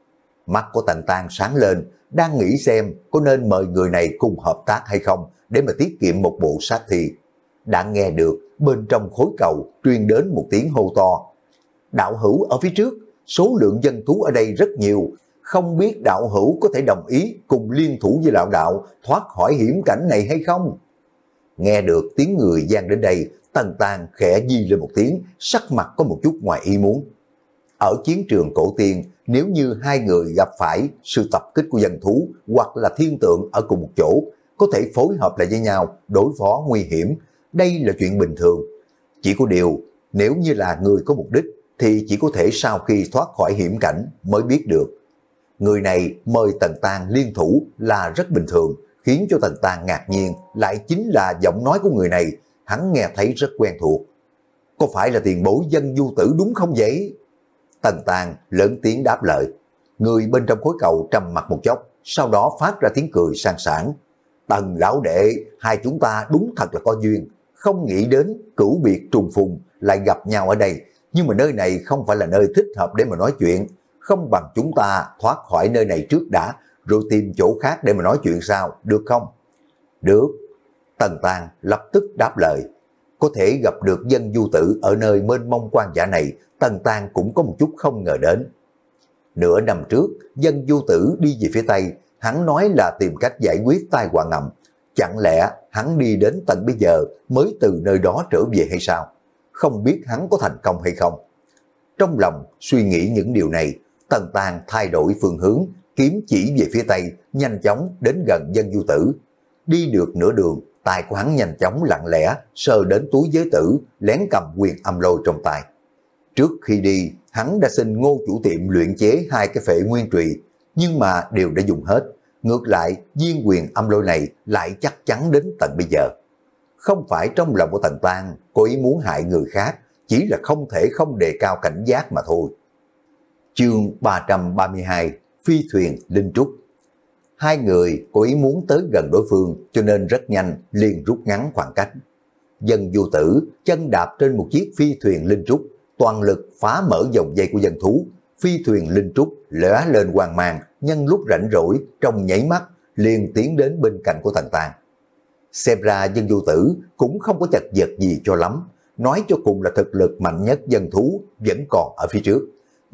Mắt của Tần Tang sáng lên, đang nghĩ xem có nên mời người này cùng hợp tác hay không để mà tiết kiệm một bộ sát thi. Đã nghe được bên trong khối cầu truyền đến một tiếng hô to. Đạo hữu ở phía trước, số lượng dân thú ở đây rất nhiều, không biết đạo hữu có thể đồng ý cùng liên thủ với lão đạo thoát khỏi hiểm cảnh này hay không? Nghe được tiếng người vang đến đây, Tần Tang khẽ di lên một tiếng, sắc mặt có một chút ngoài ý muốn. Ở chiến trường cổ tiên, nếu như hai người gặp phải sự tập kích của dân thú hoặc là thiên tượng ở cùng một chỗ, có thể phối hợp lại với nhau đối phó nguy hiểm, đây là chuyện bình thường. Chỉ có điều, nếu như là người có mục đích thì chỉ có thể sau khi thoát khỏi hiểm cảnh mới biết được. Người này mời Tần Tang liên thủ là rất bình thường, khiến cho Tần Tang ngạc nhiên lại chính là giọng nói của người này, hắn nghe thấy rất quen thuộc. Có phải là tiền bối Dân Du Tử đúng không vậy? Tần Tang lớn tiếng đáp lời. Người bên trong khối cầu trầm mặt một chốc, sau đó phát ra tiếng cười sang sảng. Tần lão đệ, hai chúng ta đúng thật là có duyên, không nghĩ đến cửu biệt trùng phùng lại gặp nhau ở đây, nhưng mà nơi này không phải là nơi thích hợp để mà nói chuyện, không bằng chúng ta thoát khỏi nơi này trước đã, rồi tìm chỗ khác để mà nói chuyện sao, được không? Được. Tần Tang lập tức đáp lời. Có thể gặp được Dân Du Tử ở nơi mênh mông quan dã này, Tần Tang cũng có một chút không ngờ đến. Nửa năm trước, Dân Du Tử đi về phía Tây, hắn nói là tìm cách giải quyết tai họa ngầm. Chẳng lẽ hắn đi đến tận bây giờ mới từ nơi đó trở về hay sao? Không biết hắn có thành công hay không? Trong lòng suy nghĩ những điều này, Tần Tang thay đổi phương hướng, kiếm chỉ về phía Tây, nhanh chóng đến gần Dân Du Tử. Đi được nửa đường, tay của hắn nhanh chóng lặng lẽ sờ đến túi giới tử, lén cầm quyền âm lôi trong tay. Trước khi đi, hắn đã xin Ngô chủ tiệm luyện chế hai cái phệ nguyên trùy, nhưng mà đều đã dùng hết. Ngược lại, viên quyền âm lôi này lại chắc chắn đến tận bây giờ. Không phải trong lòng của Tần Tang có ý muốn hại người khác, chỉ là không thể không đề cao cảnh giác mà thôi. Chương ba trăm ba mươi hai, Phi thuyền Linh Trúc. Hai người có ý muốn tới gần đối phương cho nên rất nhanh liền rút ngắn khoảng cách. Dân Du Tử chân đạp trên một chiếc phi thuyền Linh Trúc, toàn lực phá mở dòng dây của dân thú. Phi thuyền Linh Trúc lóe lên quang mang, nhân lúc rảnh rỗi trong nháy mắt liền tiến đến bên cạnh của Tần Tang. Xem ra Dân Du Tử cũng không có chật vật gì cho lắm, nói cho cùng là thực lực mạnh nhất dân thú vẫn còn ở phía trước.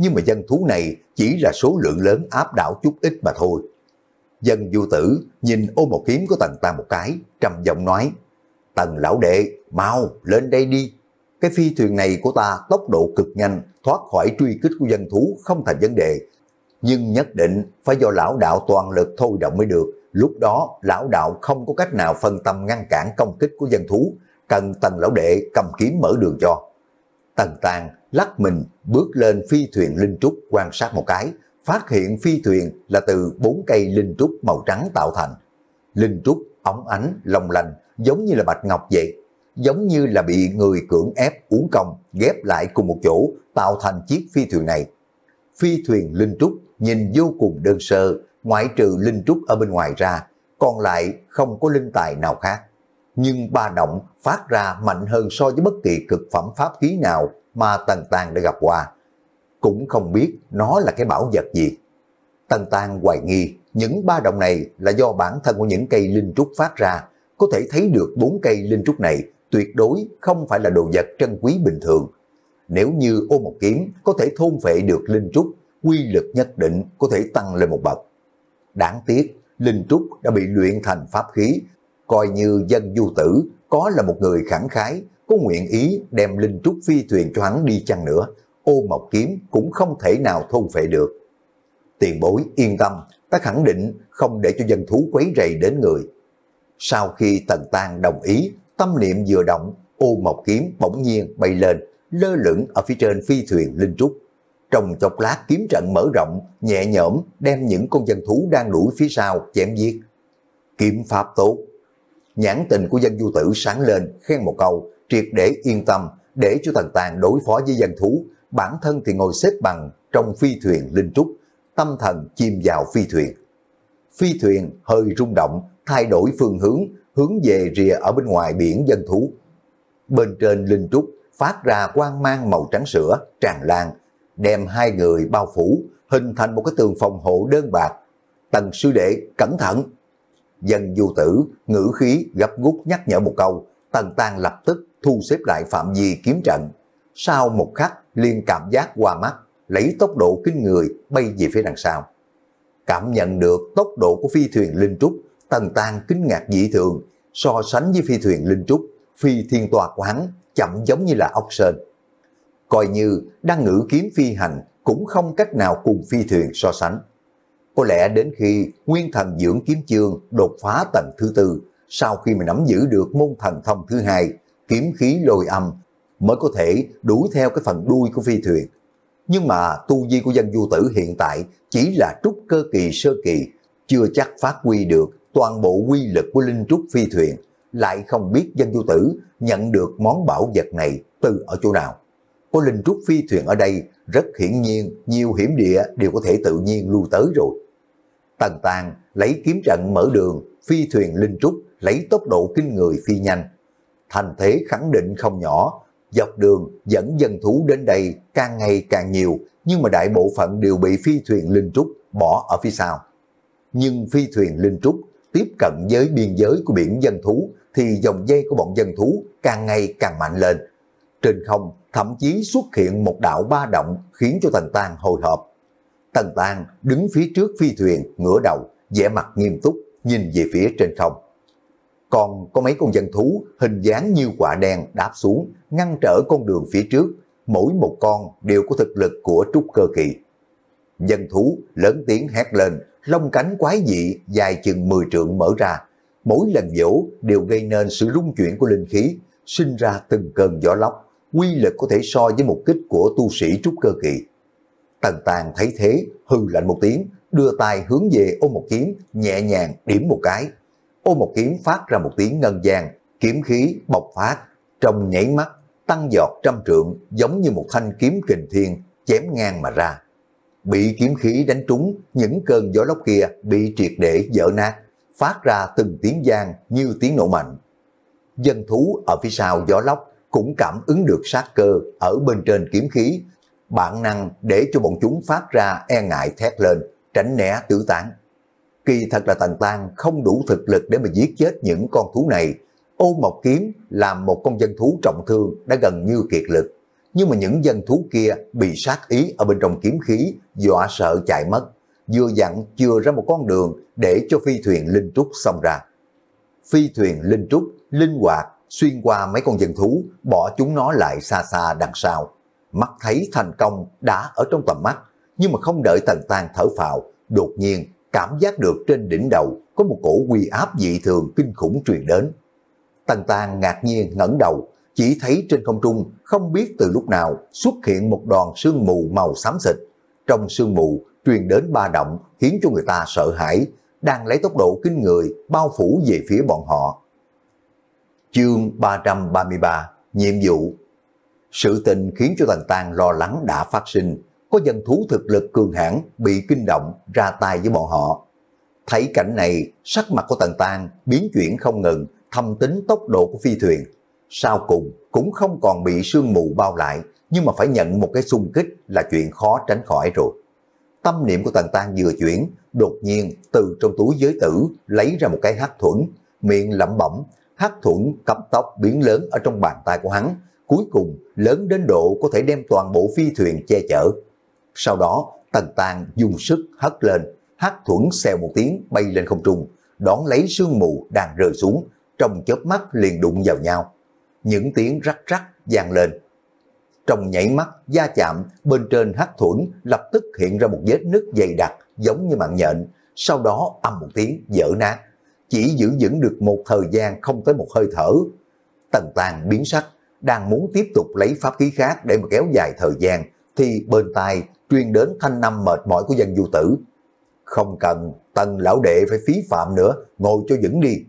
nhưng mà dân thú này chỉ là số lượng lớn áp đảo chút ít mà thôi. Dân vô tử nhìn ôm một kiếm của Tần Tang một cái, trầm giọng nói, Tần lão đệ, mau lên đây đi. Cái phi thuyền này của ta tốc độ cực nhanh, thoát khỏi truy kích của dân thú không thành vấn đề. Nhưng nhất định phải do lão đạo toàn lực thôi động mới được. Lúc đó lão đạo không có cách nào phân tâm ngăn cản công kích của dân thú, cần Tần lão đệ cầm kiếm mở đường cho. Tần Tang lắc mình bước lên phi thuyền linh trúc quan sát một cái, phát hiện phi thuyền là từ bốn cây linh trúc màu trắng tạo thành. Linh trúc óng ánh long lanh, giống như là bạch ngọc vậy, giống như là bị người cưỡng ép uống công ghép lại cùng một chỗ tạo thành chiếc phi thuyền này. Phi thuyền linh trúc nhìn vô cùng đơn sơ, ngoại trừ linh trúc ở bên ngoài ra, còn lại không có linh tài nào khác. Nhưng ba động phát ra mạnh hơn so với bất kỳ cực phẩm pháp khí nào mà Tần Tang đã gặp qua. Cũng không biết nó là cái bảo vật gì. Tần Tang hoài nghi những ba động này là do bản thân của những cây linh trúc phát ra, có thể thấy được bốn cây linh trúc này tuyệt đối không phải là đồ vật trân quý bình thường. Nếu như ôm một kiếm có thể thôn phệ được linh trúc, quy lực nhất định có thể tăng lên một bậc. Đáng tiếc, linh trúc đã bị luyện thành pháp khí, coi như Dân Du Tử có là một người khẳng khái, có nguyện ý đem linh trúc phi thuyền cho hắn đi chăng nữa, ôm một kiếm cũng không thể nào thôn phệ được. Tiền bối yên tâm, ta khẳng định không để cho dân thú quấy rầy đến người. Sau khi Tần Tang đồng ý, tâm niệm vừa động, ô một kiếm bỗng nhiên bay lên, lơ lửng ở phía trên phi thuyền linh trúc. Trong chốc lát kiếm trận mở rộng, nhẹ nhõm đem những con dân thú đang đuổi phía sau chém giết. Kiếm pháp tốt. Nhãn tình của Dân Du Tử sáng lên, khen một câu, triệt để yên tâm, để cho Tần Tang đối phó với dân thú, bản thân thì ngồi xếp bằng trong phi thuyền linh trúc, tâm thần chìm vào phi thuyền. Phi thuyền hơi rung động, thay đổi phương hướng, hướng về rìa ở bên ngoài biển dân thú. Bên trên linh trúc phát ra quang mang màu trắng sữa, tràn lan, đem hai người bao phủ, hình thành một cái tường phòng hộ đơn bạc. Tần sư đệ, cẩn thận! Dân Du Tử ngữ khí gấp gút nhắc nhở một câu, Tần Tang lập tức thu xếp lại phạm vi kiếm trận. Sau một khắc liền cảm giác qua mắt, lấy tốc độ kinh người bay về phía đằng sau. Cảm nhận được tốc độ của phi thuyền linh trúc, Tần Tang kinh ngạc dị thường, so sánh với phi thuyền linh trúc, phi thiên tòa của hắn chậm giống như là ốc sên. Coi như đang ngự kiếm phi hành cũng không cách nào cùng phi thuyền so sánh. Có lẽ đến khi Nguyên Thần Dưỡng Kiếm Chương đột phá tầng thứ tư, sau khi mà nắm giữ được môn thần thông thứ hai, kiếm khí lôi âm, mới có thể đuổi theo cái phần đuôi của phi thuyền. Nhưng mà tu vi của Dân Du Tử hiện tại chỉ là trúc cơ kỳ sơ kỳ, chưa chắc phát huy được toàn bộ quy lực của linh trúc phi thuyền, lại không biết Dân Du Tử nhận được món bảo vật này từ ở chỗ nào. Có linh trúc phi thuyền ở đây, rất hiển nhiên nhiều hiểm địa đều có thể tự nhiên lui tới rồi. Tần Tang lấy kiếm trận mở đường, phi thuyền linh trúc lấy tốc độ kinh người phi nhanh. Thành thế khẳng định không nhỏ, dọc đường dẫn dân thú đến đây càng ngày càng nhiều, nhưng mà đại bộ phận đều bị phi thuyền linh trúc bỏ ở phía sau. Nhưng phi thuyền linh trúc tiếp cận với biên giới của biển dân thú thì dòng dây của bọn dân thú càng ngày càng mạnh lên. Trên không thậm chí xuất hiện một đạo ba động khiến cho Tần Tang hồi hộp. Tần Tang đứng phía trước phi thuyền, ngửa đầu, vẻ mặt nghiêm túc, nhìn về phía trên không. Còn có mấy con dân thú hình dáng như quả đen đáp xuống, ngăn trở con đường phía trước, mỗi một con đều có thực lực của trúc cơ kỳ. Dân thú lớn tiếng hét lên, lông cánh quái dị dài chừng mười trượng mở ra, mỗi lần vỗ đều gây nên sự rung chuyển của linh khí, sinh ra từng cơn gió lốc, quy lực có thể so với một kích của tu sĩ trúc cơ kỳ. Tần Tang thấy thế, hừ lạnh một tiếng, đưa tay hướng về Ôn Một Kiếm, nhẹ nhàng điểm một cái. Ôn Một Kiếm phát ra một tiếng ngân vang, kiếm khí bộc phát, trong nhảy mắt tăng giọt trăm trượng, giống như một thanh kiếm kình thiên chém ngang mà ra. Bị kiếm khí đánh trúng, những cơn gió lốc kia bị triệt để vỡ nát, phát ra từng tiếng vang như tiếng nổ mạnh. Dân thú ở phía sau gió lốc cũng cảm ứng được sát cơ ở bên trên kiếm khí, bản năng để cho bọn chúng phát ra e ngại thét lên, tránh né tử tán. Kỳ thật là Tần Tang không đủ thực lực để mà giết chết những con thú này. Ôn Một Kiếm làm một con dân thú trọng thương đã gần như kiệt lực, nhưng mà những dân thú kia bị sát ý ở bên trong kiếm khí, dọa sợ chạy mất, vừa dặn chừa ra một con đường để cho phi thuyền linh trúc xông ra. Phi thuyền linh trúc linh hoạt xuyên qua mấy con dân thú, bỏ chúng nó lại xa xa đằng sau. Mắt thấy thành công đã ở trong tầm mắt, nhưng mà không đợi Tần Tang thở phào, đột nhiên cảm giác được trên đỉnh đầu có một cổ uy áp dị thường kinh khủng truyền đến. Tần Tang ngạc nhiên ngẩng đầu, chỉ thấy trên không trung không biết từ lúc nào xuất hiện một đoàn sương mù màu xám xịt. Trong sương mù truyền đến ba động khiến cho người ta sợ hãi, đang lấy tốc độ kinh người bao phủ về phía bọn họ. Chương ba trăm ba mươi ba, nhiệm vụ. Sự tình khiến cho Tần Tang lo lắng đã phát sinh, có dân thú thực lực cường hãn bị kinh động ra tay với bọn họ. Thấy cảnh này, sắc mặt của Tần Tang biến chuyển không ngừng, thâm tính tốc độ của phi thuyền. Sau cùng cũng không còn bị sương mù bao lại, nhưng mà phải nhận một cái xung kích là chuyện khó tránh khỏi rồi. Tâm niệm của Tần Tang vừa chuyển, đột nhiên từ trong túi giới tử lấy ra một cái hắc thuẫn, miệng lẩm bẩm, hắc thuẫn cấp tốc biến lớn ở trong bàn tay của hắn, cuối cùng lớn đến độ có thể đem toàn bộ phi thuyền che chở. Sau đó Tần Tang dùng sức hất lên, hắc thuẫn xèo một tiếng bay lên không trung, đón lấy sương mù đang rơi xuống, trong chớp mắt liền đụng vào nhau. Những tiếng rắc rắc vang lên. Trong nhảy mắt va chạm, bên trên hắc thuẫn lập tức hiện ra một vết nứt dày đặc giống như mạng nhện, sau đó âm một tiếng vỡ nát, chỉ giữ vững được một thời gian không tới một hơi thở. Tần Tang biến sắc, đang muốn tiếp tục lấy pháp khí khác để mà kéo dài thời gian, thì bên tai truyền đến thanh âm mệt mỏi của Dân Du Tử. Không cần, Tần lão đệ phải phí phạm nữa, ngồi cho vững đi.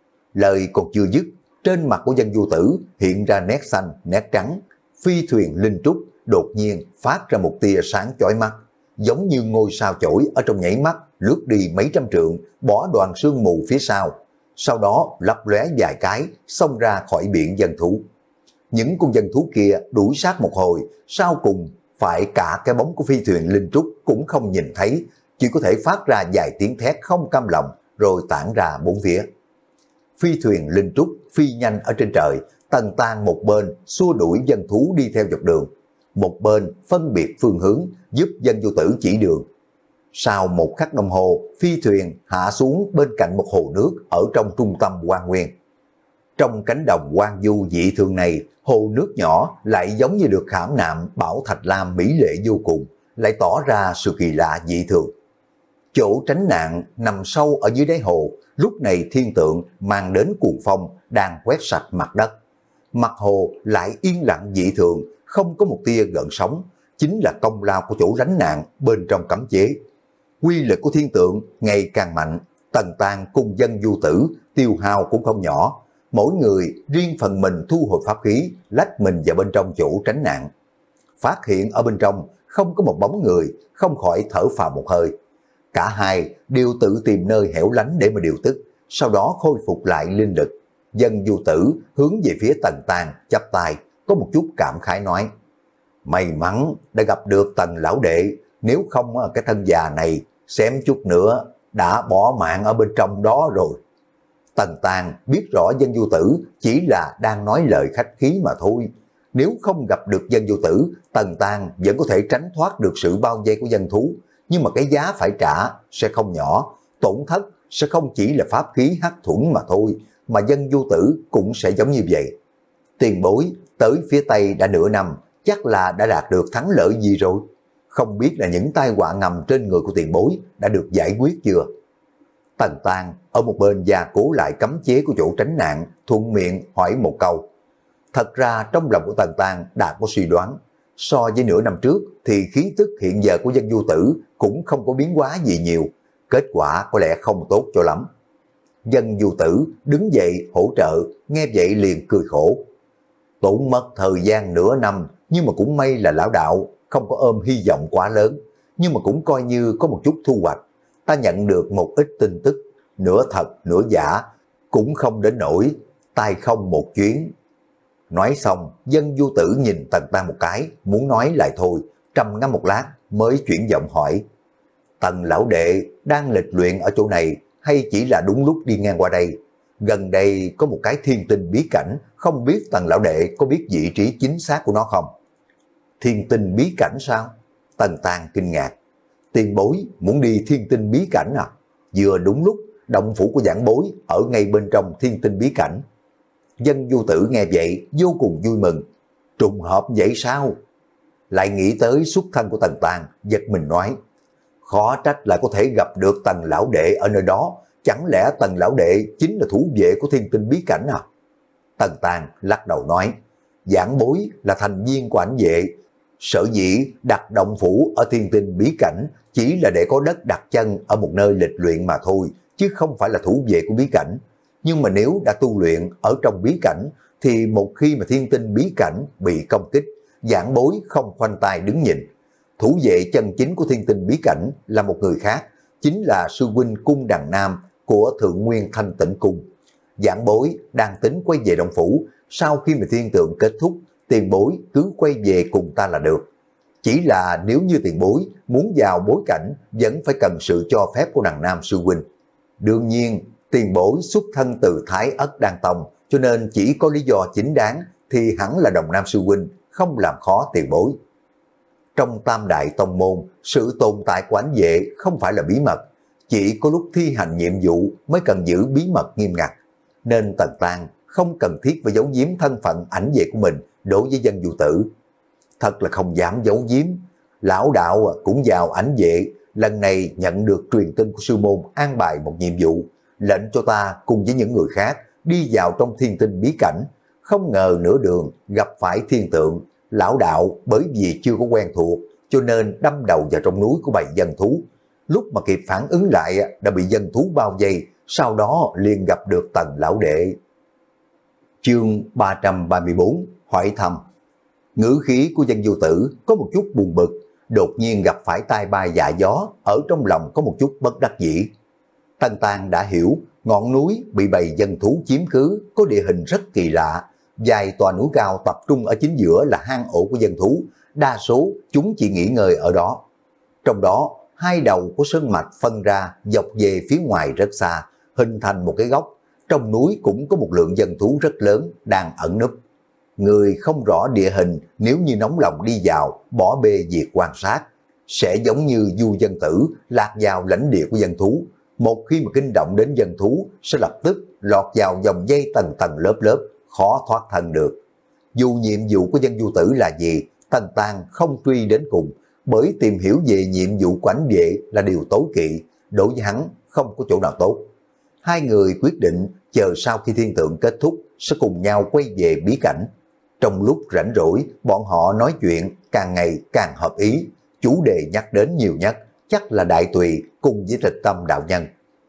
Lời còn chưa dứt, trên mặt của Dân Du Tử hiện ra nét xanh, nét trắng. Phi thuyền linh trúc đột nhiên phát ra một tia sáng chói mắt, giống như ngôi sao chổi ở trong nhảy mắt, lướt đi mấy trăm trượng, bỏ đoàn sương mù phía sau. Sau đó lấp lóe vài cái, xông ra khỏi biển dân thú. Những con dân thú kia đuổi sát một hồi, sau cùng phải cả cái bóng của phi thuyền linh trúc cũng không nhìn thấy, chỉ có thể phát ra vài tiếng thét không cam lòng, rồi tản ra bốn phía. Phi thuyền linh trúc phi nhanh ở trên trời, Tần Tang một bên xua đuổi dân thú đi theo dọc đường, một bên phân biệt phương hướng giúp Dân Du Tử chỉ đường. Sau một khắc đồng hồ, phi thuyền hạ xuống bên cạnh một hồ nước ở trong trung tâm hoang nguyên. Trong cánh đồng hoang vu dị thường này, hồ nước nhỏ lại giống như được khảm nạm bảo thạch lam mỹ lệ vô cùng, lại tỏ ra sự kỳ lạ dị thường. Chỗ tránh nạn nằm sâu ở dưới đáy hồ, lúc này thiên tượng mang đến cuồng phong đang quét sạch mặt đất. Mặt hồ lại yên lặng dị thường, không có một tia gợn sóng, chính là công lao của chỗ tránh nạn bên trong cấm chế. Quy lực của thiên tượng ngày càng mạnh, Tần Tang cùng Dân Du Tử tiêu hao cũng không nhỏ, mỗi người riêng phần mình thu hồi pháp khí, lách mình vào bên trong chỗ tránh nạn. Phát hiện ở bên trong không có một bóng người, không khỏi thở phào một hơi. Cả hai đều tự tìm nơi hẻo lánh để mà điều tức, sau đó khôi phục lại linh lực. Dân Du Tử hướng về phía Tần Tang chắp tay, có một chút cảm khái nói: may mắn đã gặp được Tần lão đệ, nếu không cái thân già này xém chút nữa đã bỏ mạng ở bên trong đó rồi. Tần Tang biết rõ Dân Du Tử chỉ là đang nói lời khách khí mà thôi. Nếu không gặp được Dân Du Tử, Tần Tang vẫn có thể tránh thoát được sự bao vây của dân thú, nhưng mà cái giá phải trả sẽ không nhỏ, tổn thất sẽ không chỉ là pháp khí hắc thuẫn mà thôi, mà Dân Du Tử cũng sẽ giống như vậy. Tiền bối tới phía Tây đã nửa năm, chắc là đã đạt được thắng lợi gì rồi? Không biết là những tai họa ngầm trên người của tiền bối đã được giải quyết chưa? Tần Tang ở một bên gia cố lại cấm chế của chỗ tránh nạn, thuận miệng hỏi một câu. Thật ra trong lòng của Tần Tang đã có suy đoán, so với nửa năm trước thì khí tức hiện giờ của Dân Du Tử cũng không có biến hóa gì nhiều, kết quả có lẽ không tốt cho lắm. Dân Du Tử đứng dậy hỗ trợ, nghe vậy liền cười khổ. Tốn mất thời gian nửa năm, nhưng mà cũng may là lão đạo không có ôm hy vọng quá lớn, nhưng mà cũng coi như có một chút thu hoạch. Ta nhận được một ít tin tức, nửa thật nửa giả, cũng không đến nỗi tay không một chuyến. Nói xong, Dân Du Tử nhìn Tần Tang một cái, muốn nói lại thôi, trầm ngâm một lát mới chuyển giọng hỏi. Tần lão đệ đang lịch luyện ở chỗ này hay chỉ là đúng lúc đi ngang qua đây? Gần đây có một cái thiên tinh bí cảnh, không biết Tần lão đệ có biết vị trí chính xác của nó không? Thiên tinh bí cảnh sao? Tần Tang kinh ngạc. Tiền bối muốn đi thiên tinh bí cảnh à? Vừa đúng lúc, động phủ của giảng bối ở ngay bên trong thiên tinh bí cảnh. Dân vô tử nghe vậy vô cùng vui mừng. Trùng hợp vậy sao? Lại nghĩ tới xuất thân của Tần Tang, giật mình nói. Khó trách lại có thể gặp được Tần lão đệ ở nơi đó. Chẳng lẽ Tần lão đệ chính là thủ vệ của thiên tinh bí cảnh à? Tần Tang lắc đầu nói. Giảng bối là thành viên của ảnh vệ. Sở dĩ đặt động phủ ở thiên tinh bí cảnh chỉ là để có đất đặt chân ở một nơi lịch luyện mà thôi, chứ không phải là thủ vệ của bí cảnh. Nhưng mà nếu đã tu luyện ở trong bí cảnh, thì một khi mà thiên tinh bí cảnh bị công kích, giảng bối không khoanh tay đứng nhìn. Thủ vệ chân chính của thiên tinh bí cảnh là một người khác, chính là sư huynh Cung Đằng Nam của Thượng Nguyên Thanh Tịnh Cung. Giảng bối đang tính quay về động phủ, sau khi mà thiên tượng kết thúc, tiền bối cứ quay về cùng ta là được. Chỉ là nếu như tiền bối muốn vào bối cảnh, vẫn phải cần sự cho phép của Đằng Nam sư huynh. Đương nhiên, tiền bối xuất thân từ Thái Ất Đan Tông, cho nên chỉ có lý do chính đáng thì hẳn là Đồng Nam sư huynh, không làm khó tiền bối. Trong Tam Đại Tông Môn, sự tồn tại của ảnh vệ không phải là bí mật, chỉ có lúc thi hành nhiệm vụ mới cần giữ bí mật nghiêm ngặt, nên Tần Tang không cần thiết phải giấu giếm thân phận ảnh vệ của mình đối với dân du tử. Thật là không dám giấu giếm, lão đạo cũng vào ảnh vệ, lần này nhận được truyền tin của sư môn an bài một nhiệm vụ, lệnh cho ta cùng với những người khác đi vào trong thiên tinh bí cảnh. Không ngờ nửa đường gặp phải thiên tượng, lão đạo bởi vì chưa có quen thuộc cho nên đâm đầu vào trong núi của bầy dân thú. Lúc mà kịp phản ứng lại đã bị dân thú bao vây, sau đó liền gặp được Tần lão đệ. Chương ba trăm ba mươi bốn hỏi thăm. Ngữ khí của dân vô tử có một chút buồn bực, đột nhiên gặp phải tai bay dạ gió, ở trong lòng có một chút bất đắc dĩ. Tần Tang đã hiểu, ngọn núi bị bầy dân thú chiếm cứ có địa hình rất kỳ lạ, vài tòa núi cao tập trung ở chính giữa là hang ổ của dân thú, đa số chúng chỉ nghỉ ngơi ở đó. Trong đó, hai đầu của sơn mạch phân ra dọc về phía ngoài rất xa, hình thành một cái góc. Trong núi cũng có một lượng dân thú rất lớn đang ẩn núp. Người không rõ địa hình nếu như nóng lòng đi vào, bỏ bê việc quan sát, sẽ giống như du dân tử lạc vào lãnh địa của dân thú. Một khi mà kinh động đến dân thú sẽ lập tức lọt vào vòng dây tầng tầng lớp lớp, khó thoát thân được. Dù nhiệm vụ của dân du tử là gì, Tần Tang không truy đến cùng, bởi tìm hiểu về nhiệm vụ của ảnh vệ là điều tối kỵ, đối với hắn không có chỗ nào tốt. Hai người quyết định chờ sau khi thiên tượng kết thúc sẽ cùng nhau quay về bí cảnh. Trong lúc rảnh rỗi, bọn họ nói chuyện càng ngày càng hợp ý, chủ đề nhắc đến nhiều nhất chắc là Đại Tùy cùng với Tịch Tâm đạo nhân.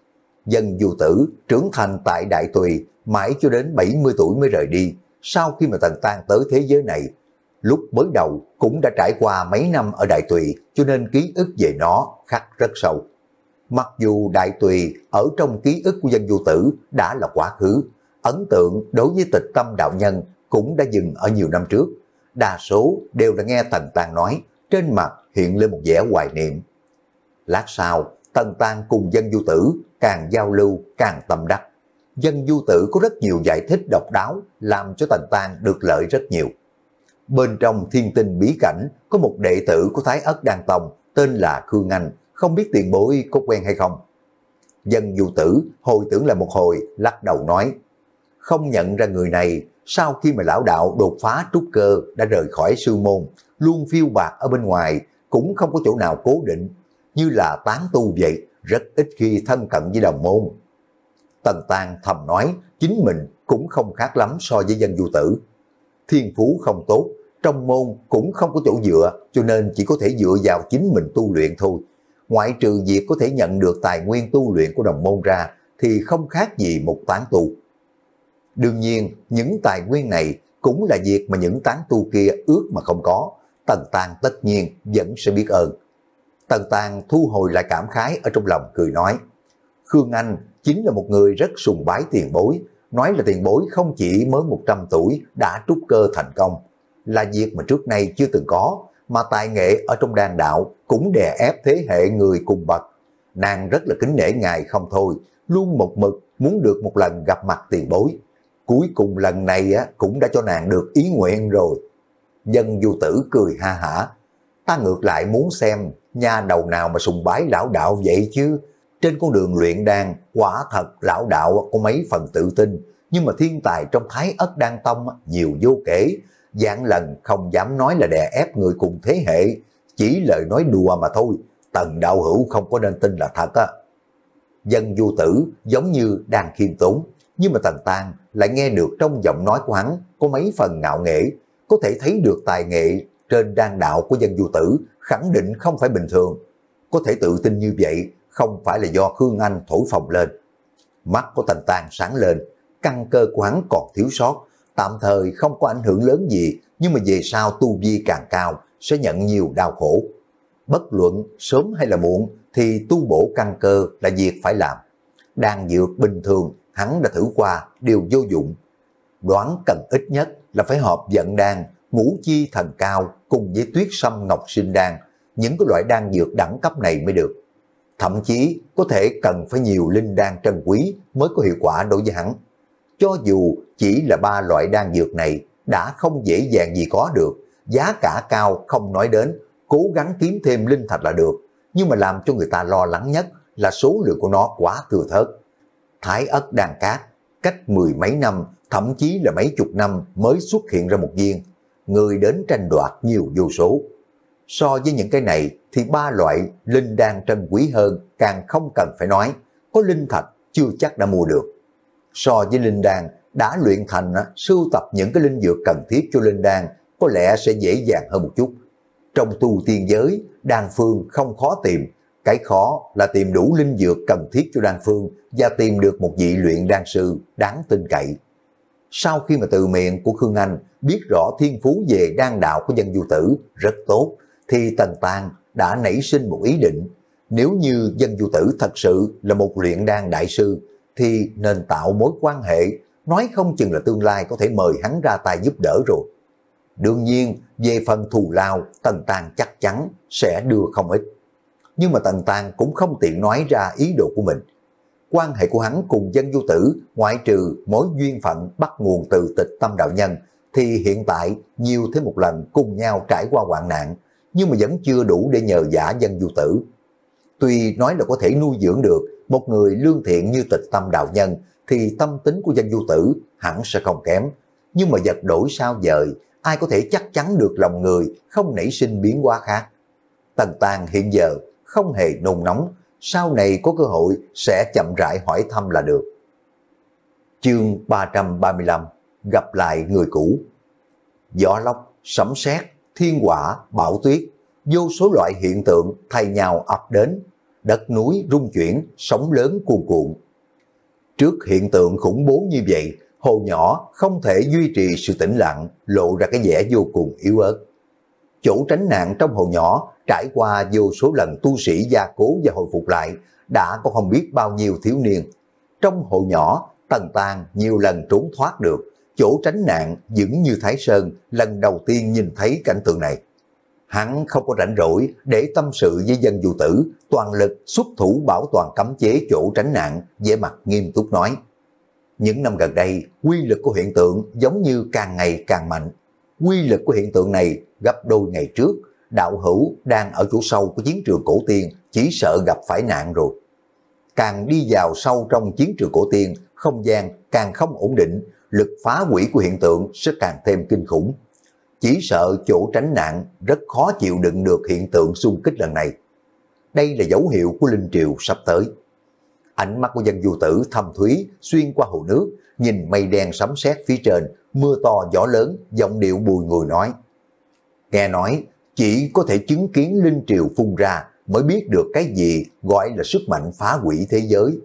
Dân du tử trưởng thành tại Đại Tùy mãi cho đến bảy mươi tuổi mới rời đi, sau khi mà Tần Tang tới thế giới này. Lúc mới đầu cũng đã trải qua mấy năm ở Đại Tùy, cho nên ký ức về nó khắc rất sâu. Mặc dù Đại Tùy ở trong ký ức của dân du tử đã là quá khứ, ấn tượng đối với Tịch Tâm đạo nhân cũng đã dừng ở nhiều năm trước. Đa số đều đã nghe Tần Tang nói, trên mặt hiện lên một vẻ hoài niệm. Lát sau, Tần Tang cùng dân du tử càng giao lưu càng tâm đắc. Dân du tử có rất nhiều giải thích độc đáo, làm cho Tần Tang được lợi rất nhiều. Bên trong thiên tinh bí cảnh có một đệ tử của Thái Ất Đan Tông tên là Khương Anh, không biết tiền bối có quen hay không. Dân du tử hồi tưởng lại một hồi, lắc đầu nói, không nhận ra người này. Sau khi mà lão đạo đột phá trúc cơ đã rời khỏi sư môn, luôn phiêu bạt ở bên ngoài, cũng không có chỗ nào cố định, như là tán tu vậy, rất ít khi thân cận với đồng môn. Tần Tang thầm nói, chính mình cũng không khác lắm so với dân du tử. Thiên phú không tốt, trong môn cũng không có chỗ dựa, cho nên chỉ có thể dựa vào chính mình tu luyện thôi. Ngoại trừ việc có thể nhận được tài nguyên tu luyện của đồng môn ra, thì không khác gì một tán tu. Đương nhiên, những tài nguyên này cũng là việc mà những tán tu kia ước mà không có. Tần Tang tất nhiên vẫn sẽ biết ơn. Tần Tang thu hồi lại cảm khái ở trong lòng, cười nói, Khương Anh chính là một người rất sùng bái tiền bối, nói là tiền bối không chỉ mới một trăm tuổi đã trúc cơ thành công, là việc mà trước nay chưa từng có, mà tài nghệ ở trong đan đạo cũng đè ép thế hệ người cùng bậc. Nàng rất là kính nể ngài không thôi, luôn một mực muốn được một lần gặp mặt tiền bối. Cuối cùng lần này á, cũng đã cho nàng được ý nguyện rồi. Dân Vô Tử cười ha hả. Ta ngược lại muốn xem nha đầu nào mà sùng bái lão đạo vậy chứ. Trên con đường luyện đan, quả thật lão đạo có mấy phần tự tin, nhưng mà thiên tài trong Thái Ất Đan Tông nhiều vô kể, vạn lần không dám nói là đè ép người cùng thế hệ, chỉ lời nói đùa mà thôi. Tần đạo hữu không có nên tin là thật á. Dân Vô Tử giống như đang khiêm tốn, nhưng mà Tần Tang lại nghe được trong giọng nói của hắn có mấy phần ngạo nghễ, có thể thấy được tài nghệ trên đan đạo của Dân Vô Tử khẳng định không phải bình thường. Có thể tự tin như vậy không phải là do Khương Anh thổi phồng lên. Mắt của Tần Tang sáng lên, căn cơ của hắn còn thiếu sót, tạm thời không có ảnh hưởng lớn gì, nhưng mà về sau tu vi càng cao sẽ nhận nhiều đau khổ. Bất luận sớm hay là muộn thì tu bổ căn cơ là việc phải làm. Đan dược bình thường hắn đã thử qua đều vô dụng. Đoán cần ít nhất là phải hợp vận đan, ngũ chi thần cao cùng với tuyết sâm ngọc sinh đan, những cái loại đan dược đẳng cấp này mới được. Thậm chí có thể cần phải nhiều linh đan trân quý mới có hiệu quả đối với hắn. Cho dù chỉ là ba loại đan dược này đã không dễ dàng gì có được, giá cả cao không nói đến, cố gắng kiếm thêm linh thạch là được, nhưng mà làm cho người ta lo lắng nhất là số lượng của nó quá thừa thớt. Thái Ất Đan Cát cách mười mấy năm, thậm chí là mấy chục năm mới xuất hiện ra một viên, người đến tranh đoạt nhiều vô số. So với những cái này thì ba loại linh đan trân quý hơn càng không cần phải nói, có linh thạch chưa chắc đã mua được. So với linh đan đã luyện thành, sưu tập những cái linh dược cần thiết cho linh đan có lẽ sẽ dễ dàng hơn một chút. Trong tu tiên giới, đan phương không khó tìm, cái khó là tìm đủ linh dược cần thiết cho đan phương và tìm được một vị luyện đan sư đáng tin cậy. Sau khi mà từ miệng của Khương Anh biết rõ thiên phú về đan đạo của Dân Vô Tử rất tốt, thì Tần Tang đã nảy sinh một ý định. Nếu như Dân Vô Tử thật sự là một luyện đan đại sư, thì nên tạo mối quan hệ, nói không chừng là tương lai có thể mời hắn ra tay giúp đỡ rồi. Đương nhiên, về phần thù lao, Tần Tang chắc chắn sẽ đưa không ít. Nhưng mà Tần Tang cũng không tiện nói ra ý đồ của mình. Quan hệ của hắn cùng Dân Vô Tử, ngoại trừ mối duyên phận bắt nguồn từ Tịch Tâm đạo nhân, thì hiện tại nhiều thêm một lần cùng nhau trải qua hoạn nạn, nhưng mà vẫn chưa đủ để nhờ vả Dân Vô Tử. Tuy nói là có thể nuôi dưỡng được một người lương thiện như Tịch Tâm đạo nhân, thì tâm tính của Dân Vô Tử hẳn sẽ không kém. Nhưng mà vật đổi sao dời, ai có thể chắc chắn được lòng người không nảy sinh biến hóa khác. Tần Tang hiện giờ không hề nôn nóng, sau này có cơ hội sẽ chậm rãi hỏi thăm là được. Chương ba trăm ba mươi lăm, gặp lại người cũ. Gió lốc, sấm sét, thiên hỏa, bão tuyết, vô số loại hiện tượng thay nhau ập đến, đất núi rung chuyển, sóng lớn cuồn cuộn. Trước hiện tượng khủng bố như vậy, hồ nhỏ không thể duy trì sự tĩnh lặng, lộ ra cái vẻ vô cùng yếu ớt. Chỗ tránh nạn trong hồ nhỏ trải qua vô số lần tu sĩ gia cố và hồi phục lại, đã có không biết bao nhiêu thiếu niên. Trong hồ nhỏ, Tần Tang nhiều lần trốn thoát được, chỗ tránh nạn vững như Thái Sơn, lần đầu tiên nhìn thấy cảnh tượng này. Hắn không có rảnh rỗi để tâm sự với Dân Vô Tử, toàn lực xuất thủ bảo toàn cấm chế chỗ tránh nạn, vẻ mặt nghiêm túc nói. Những năm gần đây, quy lực của hiện tượng giống như càng ngày càng mạnh. Quy lực của hiện tượng này gấp đôi ngày trước, đạo hữu đang ở chỗ sâu của chiến trường cổ tiên, chỉ sợ gặp phải nạn rồi. Càng đi vào sâu trong chiến trường cổ tiên, không gian càng không ổn định, lực phá hủy của hiện tượng sẽ càng thêm kinh khủng. Chỉ sợ chỗ tránh nạn rất khó chịu đựng được hiện tượng xung kích lần này. Đây là dấu hiệu của linh triều sắp tới. Ánh mắt của Dân Vô Tử thâm thúy xuyên qua hồ nước, nhìn mây đen sấm sét phía trên, mưa to gió lớn, giọng điệu bùi ngùi nói. Nghe nói, chỉ có thể chứng kiến linh triều phun ra mới biết được cái gì gọi là sức mạnh phá hủy thế giới.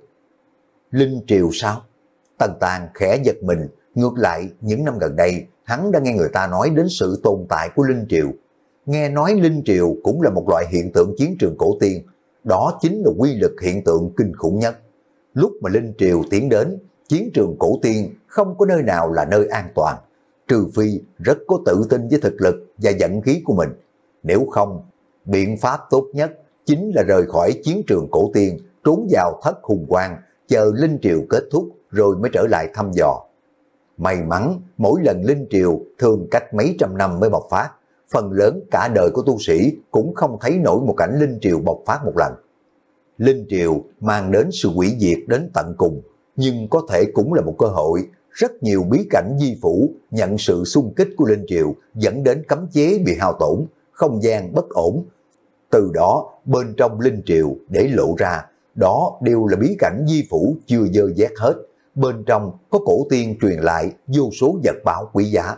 Linh triều sao? Tần Tang khẽ giật mình, ngược lại những năm gần đây hắn đã nghe người ta nói đến sự tồn tại của linh triều. Nghe nói linh triều cũng là một loại hiện tượng chiến trường cổ tiên, đó chính là quy lực hiện tượng kinh khủng nhất. Lúc mà linh triều tiến đến, chiến trường cổ tiên không có nơi nào là nơi an toàn, trừ phi rất có tự tin với thực lực và vận khí của mình. Nếu không, biện pháp tốt nhất chính là rời khỏi chiến trường cổ tiên, trốn vào thất hùng quang, chờ linh triều kết thúc rồi mới trở lại thăm dò. May mắn mỗi lần linh triều thường cách mấy trăm năm mới bộc phát, phần lớn cả đời của tu sĩ cũng không thấy nổi một cảnh linh triều bộc phát một lần. Linh triều mang đến sự hủy diệt đến tận cùng, nhưng có thể cũng là một cơ hội. Rất nhiều bí cảnh di phủ nhận sự xung kích của linh triều dẫn đến cấm chế bị hao tổn, không gian bất ổn. Từ đó bên trong linh triều để lộ ra, đó đều là bí cảnh di phủ chưa dơ dét hết. Bên trong có cổ tiên truyền lại vô số vật bảo quý giá.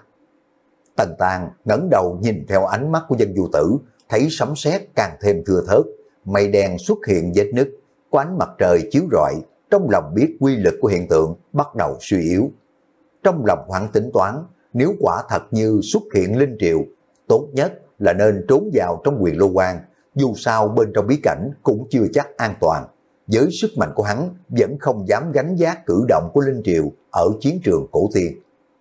Tần Tàng ngẩng đầu nhìn theo ánh mắt của Dân Du Tử, thấy sấm sét càng thêm thưa thớt, mây đen xuất hiện vết nứt, có ánh mặt trời chiếu rọi, trong lòng biết quy lực của hiện tượng bắt đầu suy yếu. Trong lòng hoảng tính toán, nếu quả thật như xuất hiện linh triều, tốt nhất là nên trốn vào trong Huyền Lô Quan, dù sao bên trong bí cảnh cũng chưa chắc an toàn. Với sức mạnh của hắn vẫn không dám gánh vác cử động của linh triều ở chiến trường cổ tiên.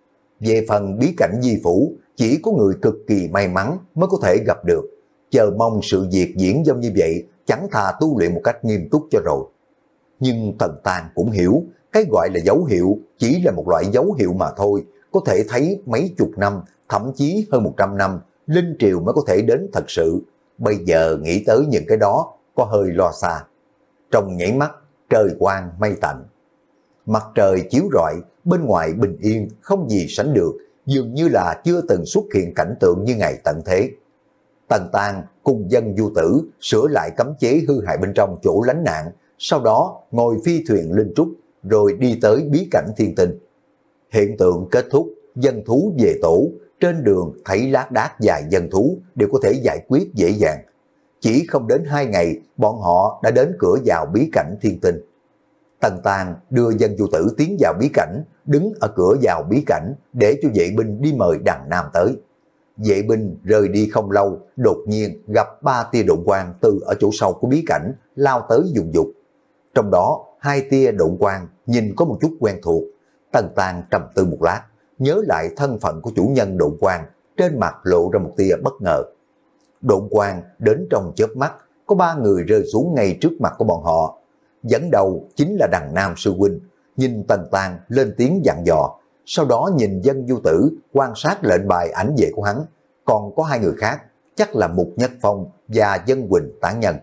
Về phần bí cảnh di phủ, chỉ có người cực kỳ may mắn mới có thể gặp được. Chờ mong sự việc diễn giống như vậy, chẳng thà tu luyện một cách nghiêm túc cho rồi. Nhưng Tần Tàng cũng hiểu, cái gọi là dấu hiệu chỉ là một loại dấu hiệu mà thôi, có thể thấy mấy chục năm, thậm chí hơn một trăm năm, linh triều mới có thể đến thật sự. Bây giờ nghĩ tới những cái đó, có hơi lo xa. Trong nhảy mắt, trời quang mây tạnh. Mặt trời chiếu rọi, bên ngoài bình yên, không gì sánh được, dường như là chưa từng xuất hiện cảnh tượng như ngày tận thế. Tần Tàng cùng Dân Du Tử sửa lại cấm chế hư hại bên trong chỗ lánh nạn, sau đó ngồi phi thuyền linh trúc, rồi đi tới bí cảnh thiên tinh. Hiện tượng kết thúc, dân thú về tổ, trên đường thấy lác đác vài dân thú đều có thể giải quyết dễ dàng. Chỉ không đến hai ngày, bọn họ đã đến cửa vào bí cảnh thiên tinh. Tần Tàng đưa Dân Du Tử tiến vào bí cảnh, đứng ở cửa vào bí cảnh để cho vệ binh đi mời đằng Nam tới. Vệ binh rời đi không lâu, đột nhiên gặp ba tia độn quang từ ở chỗ sâu của bí cảnh lao tới dùng dục. Trong đó, hai tia độn quang nhìn có một chút quen thuộc. Tần Tàng trầm tư một lát, nhớ lại thân phận của chủ nhân độn quang, trên mặt lộ ra một tia bất ngờ. Độn quang đến trong chớp mắt, có ba người rơi xuống ngay trước mặt của bọn họ. Dẫn đầu chính là đằng Nam sư huynh, nhìn Tần Tàng lên tiếng dặn dò, sau đó nhìn Dân Du Tử quan sát lệnh bài ảnh vệ của hắn, còn có hai người khác, chắc là Mục Nhất Phong và Dân Quỳnh tán nhân.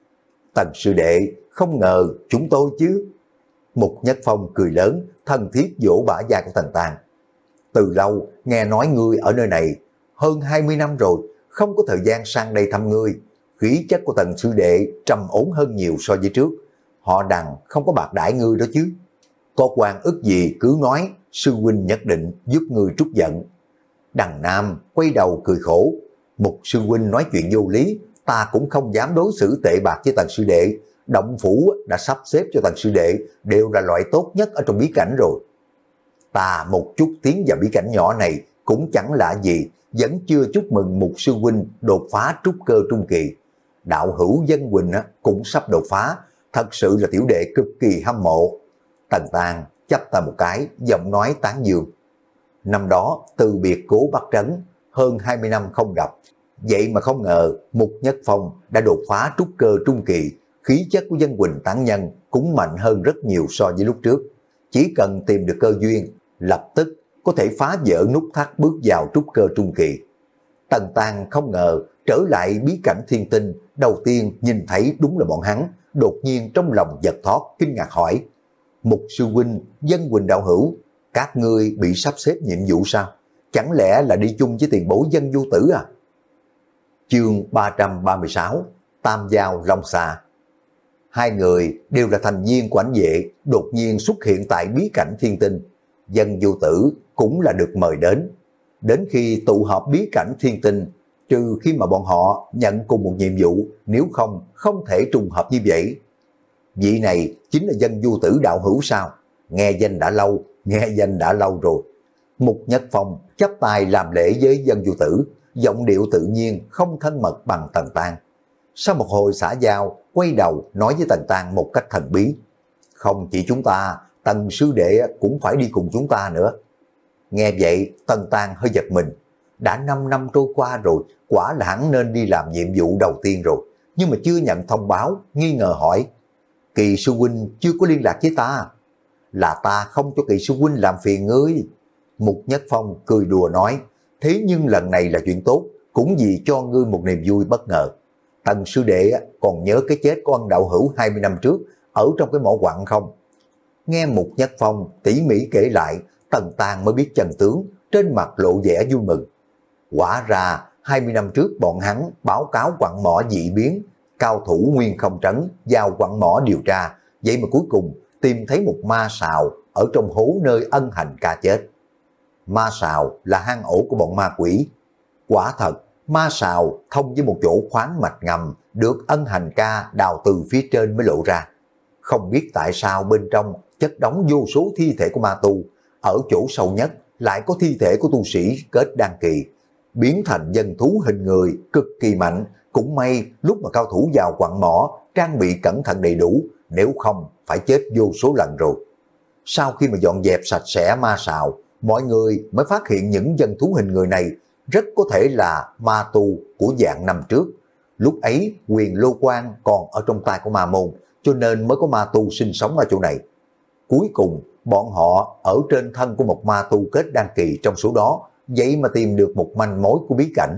Tần sư đệ, không ngờ chúng tôi chứ. Mục Nhất Phong cười lớn, thân thiết vỗ bả vai của Tần Tàng. Từ lâu nghe nói ngươi ở nơi này, hơn hai mươi năm rồi, không có thời gian sang đây thăm ngươi. Khí chất của Tần sư đệ trầm ổn hơn nhiều so với trước. Họ Đằng không có bạc đãi ngươi đó chứ. Có quan ức gì cứ nói, sư huynh nhất định giúp ngươi trút giận. Đằng Nam quay đầu cười khổ. Mục sư huynh nói chuyện vô lý, ta cũng không dám đối xử tệ bạc với Tần sư đệ. Động phủ đã sắp xếp cho Tần sư đệ đều là loại tốt nhất ở trong bí cảnh rồi. Ta một chút tiến vào bí cảnh nhỏ này cũng chẳng lạ gì, vẫn chưa chúc mừng Mục sư huynh đột phá trúc cơ trung kỳ. Đạo hữu Dân Quỳnh cũng sắp đột phá, thật sự là tiểu đệ cực kỳ hâm mộ. Tần Tàng chắp tay một cái, giọng nói tán dương. Năm đó từ biệt Cố Bắc Trấn, hơn hai mươi năm không gặp, vậy mà không ngờ Mục Nhất Phong đã đột phá trúc cơ trung kỳ. Khí chất của Dân Quỳnh tán nhân cũng mạnh hơn rất nhiều so với lúc trước. Chỉ cần tìm được cơ duyên, lập tức có thể phá vỡ nút thắt bước vào trúc cơ trung kỳ. Tần Tàng không ngờ trở lại bí cảnh thiên tinh, đầu tiên nhìn thấy đúng là bọn hắn, đột nhiên trong lòng giật thót kinh ngạc hỏi. Mục sư huynh, Dân Quỳnh đạo hữu, các ngươi bị sắp xếp nhiệm vụ sao? Chẳng lẽ là đi chung với tiền bối Dân Du Tử à? Chương ba trăm ba mươi sáu, Tam Giao Long Xà. Hai người đều là thành viên của ảnh vệ, đột nhiên xuất hiện tại bí cảnh thiên tinh. Dân Du Tử cũng là được mời đến. Đến khi tụ họp bí cảnh thiên tinh, trừ khi mà bọn họ nhận cùng một nhiệm vụ, nếu không, không thể trùng hợp như vậy. Vị này chính là Dân Du Tử đạo hữu sao? Nghe danh đã lâu, nghe danh đã lâu rồi. Mục Nhất Phong chắp tay làm lễ với Dân Du Tử, giọng điệu tự nhiên không thân mật bằng Tần Tàng. Sau một hồi xã giao, quay đầu nói với Tần Tàng một cách thần bí. Không chỉ chúng ta, Tần sư đệ cũng phải đi cùng chúng ta nữa. Nghe vậy, Tần Tàng hơi giật mình. Đã năm năm trôi qua rồi, quả là hắn nên đi làm nhiệm vụ đầu tiên rồi. Nhưng mà chưa nhận thông báo, nghi ngờ hỏi. Kỳ sư huynh chưa có liên lạc với ta. Là ta không cho Kỳ sư huynh làm phiền ngươi. Mục Nhất Phong cười đùa nói, thế nhưng lần này là chuyện tốt, cũng vì cho ngươi một niềm vui bất ngờ. Tần sư đệ còn nhớ cái chết của ân đạo hữu hai mươi năm trước ở trong cái mỏ quặng không? Nghe Mục Nhất Phong tỉ mỉ kể lại, Tần Tang mới biết chân tướng, trên mặt lộ vẻ vui mừng. Quả ra hai mươi năm trước bọn hắn báo cáo quặng mỏ dị biến, cao thủ Nguyên Không Trấn vào quặng mỏ điều tra, vậy mà cuối cùng tìm thấy một ma sào ở trong hố nơi Ân Hành Ca chết. Ma sào là hang ổ của bọn ma quỷ. Quả thật, ma sào thông với một chỗ khoáng mạch ngầm được Ân Hành Ca đào từ phía trên mới lộ ra. Không biết tại sao bên trong chất đóng vô số thi thể của ma tu, ở chỗ sâu nhất lại có thi thể của tu sĩ kết đan kỳ, biến thành dân thú hình người cực kỳ mạnh. Cũng may lúc mà cao thủ vào quặng mỏ trang bị cẩn thận đầy đủ, nếu không phải chết vô số lần rồi. Sau khi mà dọn dẹp sạch sẽ ma sào, mọi người mới phát hiện những dân thú hình người này rất có thể là ma tu của dạng năm trước. Lúc ấy quyền lô quan còn ở trong tay của ma môn, cho nên mới có ma tu sinh sống ở chỗ này. Cuối cùng bọn họ ở trên thân của một ma tu kết đan kỳ trong số đó, vậy mà tìm được một manh mối của bí cảnh.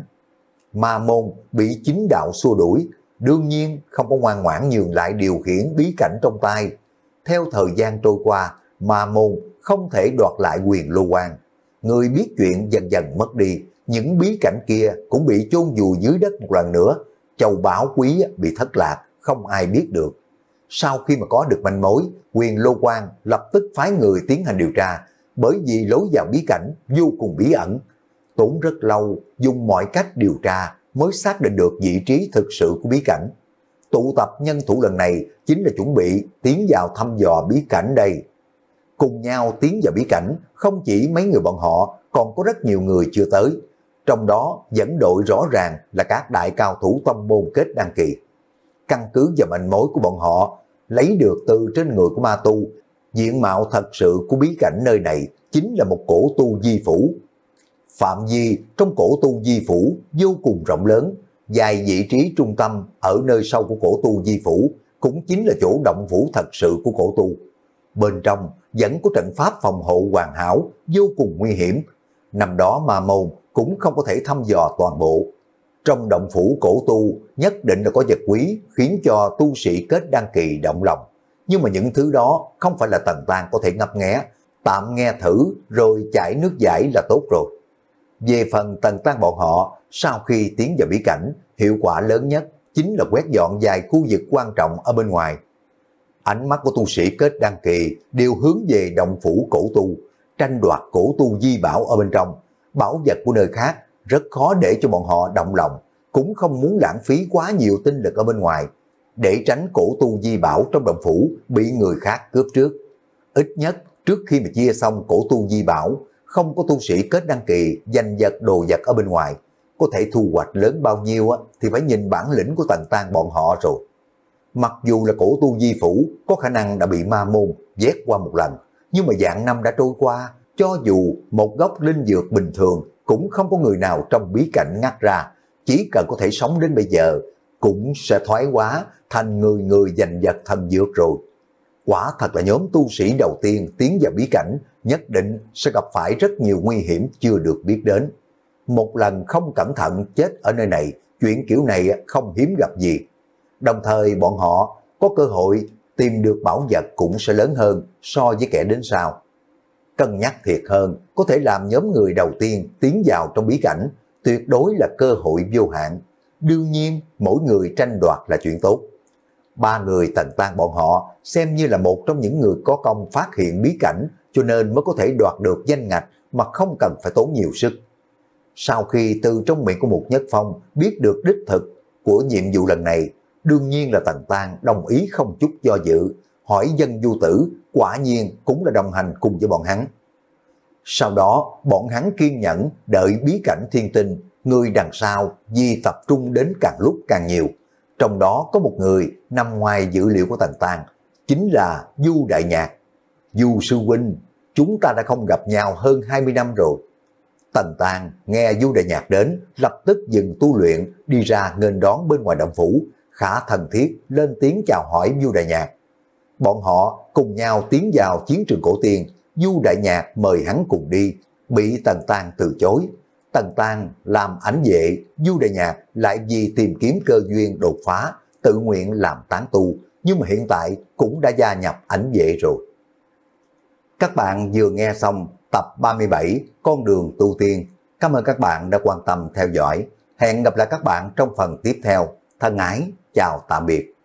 Ma môn bị chính đạo xua đuổi, đương nhiên không có ngoan ngoãn nhường lại điều khiển bí cảnh trong tay. Theo thời gian trôi qua, ma môn không thể đoạt lại quyền lô quan. Người biết chuyện dần dần mất đi, những bí cảnh kia cũng bị chôn vùi dưới đất một lần nữa. Châu báu quý bị thất lạc, không ai biết được. Sau khi mà có được manh mối, quyền lô quan lập tức phái người tiến hành điều tra, bởi vì lối vào bí cảnh vô cùng bí ẩn. Tốn rất lâu, dùng mọi cách điều tra mới xác định được vị trí thực sự của bí cảnh. Tụ tập nhân thủ lần này chính là chuẩn bị tiến vào thăm dò bí cảnh đây. Cùng nhau tiến vào bí cảnh, không chỉ mấy người bọn họ, còn có rất nhiều người chưa tới. Trong đó dẫn đội rõ ràng là các đại cao thủ tông môn kết đan kỳ. Căn cứ vào manh mối của bọn họ, lấy được từ trên người của ma tu, diện mạo thật sự của bí cảnh nơi này chính là một cổ tu di phủ. Phạm vi trong cổ tu di phủ vô cùng rộng lớn, dài vị trí trung tâm ở nơi sâu của cổ tu di phủ cũng chính là chỗ động phủ thật sự của cổ tu. Bên trong vẫn có trận pháp phòng hộ hoàn hảo, vô cùng nguy hiểm. Năm đó ma môn cũng không có thể thăm dò toàn bộ. Trong động phủ cổ tu nhất định là có vật quý khiến cho tu sĩ kết đan kỳ động lòng. Nhưng mà những thứ đó không phải là Tần Tang có thể ngấp nghé, tạm nghe thử rồi chảy nước giải là tốt rồi. Về phần Tần Tang bọn họ, sau khi tiến vào bí cảnh, hiệu quả lớn nhất chính là quét dọn vài khu vực quan trọng ở bên ngoài. Ánh mắt của tu sĩ kết đan kỳ đều hướng về động phủ cổ tu, tranh đoạt cổ tu di bảo ở bên trong. Bảo vật của nơi khác rất khó để cho bọn họ động lòng, cũng không muốn lãng phí quá nhiều tinh lực ở bên ngoài, để tránh cổ tu di bảo trong động phủ bị người khác cướp trước. Ít nhất trước khi mà chia xong cổ tu di bảo, không có tu sĩ kết đan kỳ giành giật đồ vật ở bên ngoài, có thể thu hoạch lớn bao nhiêu á, thì phải nhìn bản lĩnh của Tần Tang bọn họ rồi. Mặc dù là cổ tu di phủ có khả năng đã bị ma môn vét qua một lần, nhưng mà vạn năm đã trôi qua, cho dù một gốc linh dược bình thường cũng không có người nào trong bí cảnh ngắt ra, chỉ cần có thể sống đến bây giờ cũng sẽ thoái hóa thành người người giành giật thần dược rồi. Quả thật là nhóm tu sĩ đầu tiên tiến vào bí cảnh nhất định sẽ gặp phải rất nhiều nguy hiểm chưa được biết đến. Một lần không cẩn thận chết ở nơi này, chuyện kiểu này không hiếm gặp gì. Đồng thời bọn họ có cơ hội tìm được bảo vật cũng sẽ lớn hơn so với kẻ đến sau. Cân nhắc thiệt hơn, có thể làm nhóm người đầu tiên tiến vào trong bí cảnh, tuyệt đối là cơ hội vô hạn. Đương nhiên, mỗi người tranh đoạt là chuyện tốt. Ba người Tần Tang bọn họ xem như là một trong những người có công phát hiện bí cảnh, cho nên mới có thể đoạt được danh ngạch mà không cần phải tốn nhiều sức. Sau khi từ trong miệng của Mục Nhất Phong biết được đích thực của nhiệm vụ lần này, đương nhiên là Tần Tang đồng ý không chút do dự, hỏi dân du tử quả nhiên cũng là đồng hành cùng với bọn hắn. Sau đó bọn hắn kiên nhẫn đợi bí cảnh thiên tinh, người đằng sau di tập trung đến càng lúc càng nhiều. Trong đó có một người nằm ngoài dữ liệu của Tần Tang, chính là Du Đại Nhạc. Du sư huynh, chúng ta đã không gặp nhau hơn hai mươi năm rồi. Tần Tang nghe Du Đại Nhạc đến, lập tức dừng tu luyện, đi ra nghênh đón bên ngoài động phủ, khá thân thiết lên tiếng chào hỏi Du Đại Nhạc. Bọn họ cùng nhau tiến vào chiến trường cổ tiên, Du Đại Nhạc mời hắn cùng đi, bị Tần Tang từ chối. Tần Tang làm ảnh vệ, Du Đại Nhạc lại vì tìm kiếm cơ duyên đột phá, tự nguyện làm tán tu, nhưng mà hiện tại cũng đã gia nhập ảnh vệ rồi. Các bạn vừa nghe xong tập ba mươi bảy Con đường tu tiên. Cảm ơn các bạn đã quan tâm theo dõi. Hẹn gặp lại các bạn trong phần tiếp theo. Thân ái, chào tạm biệt.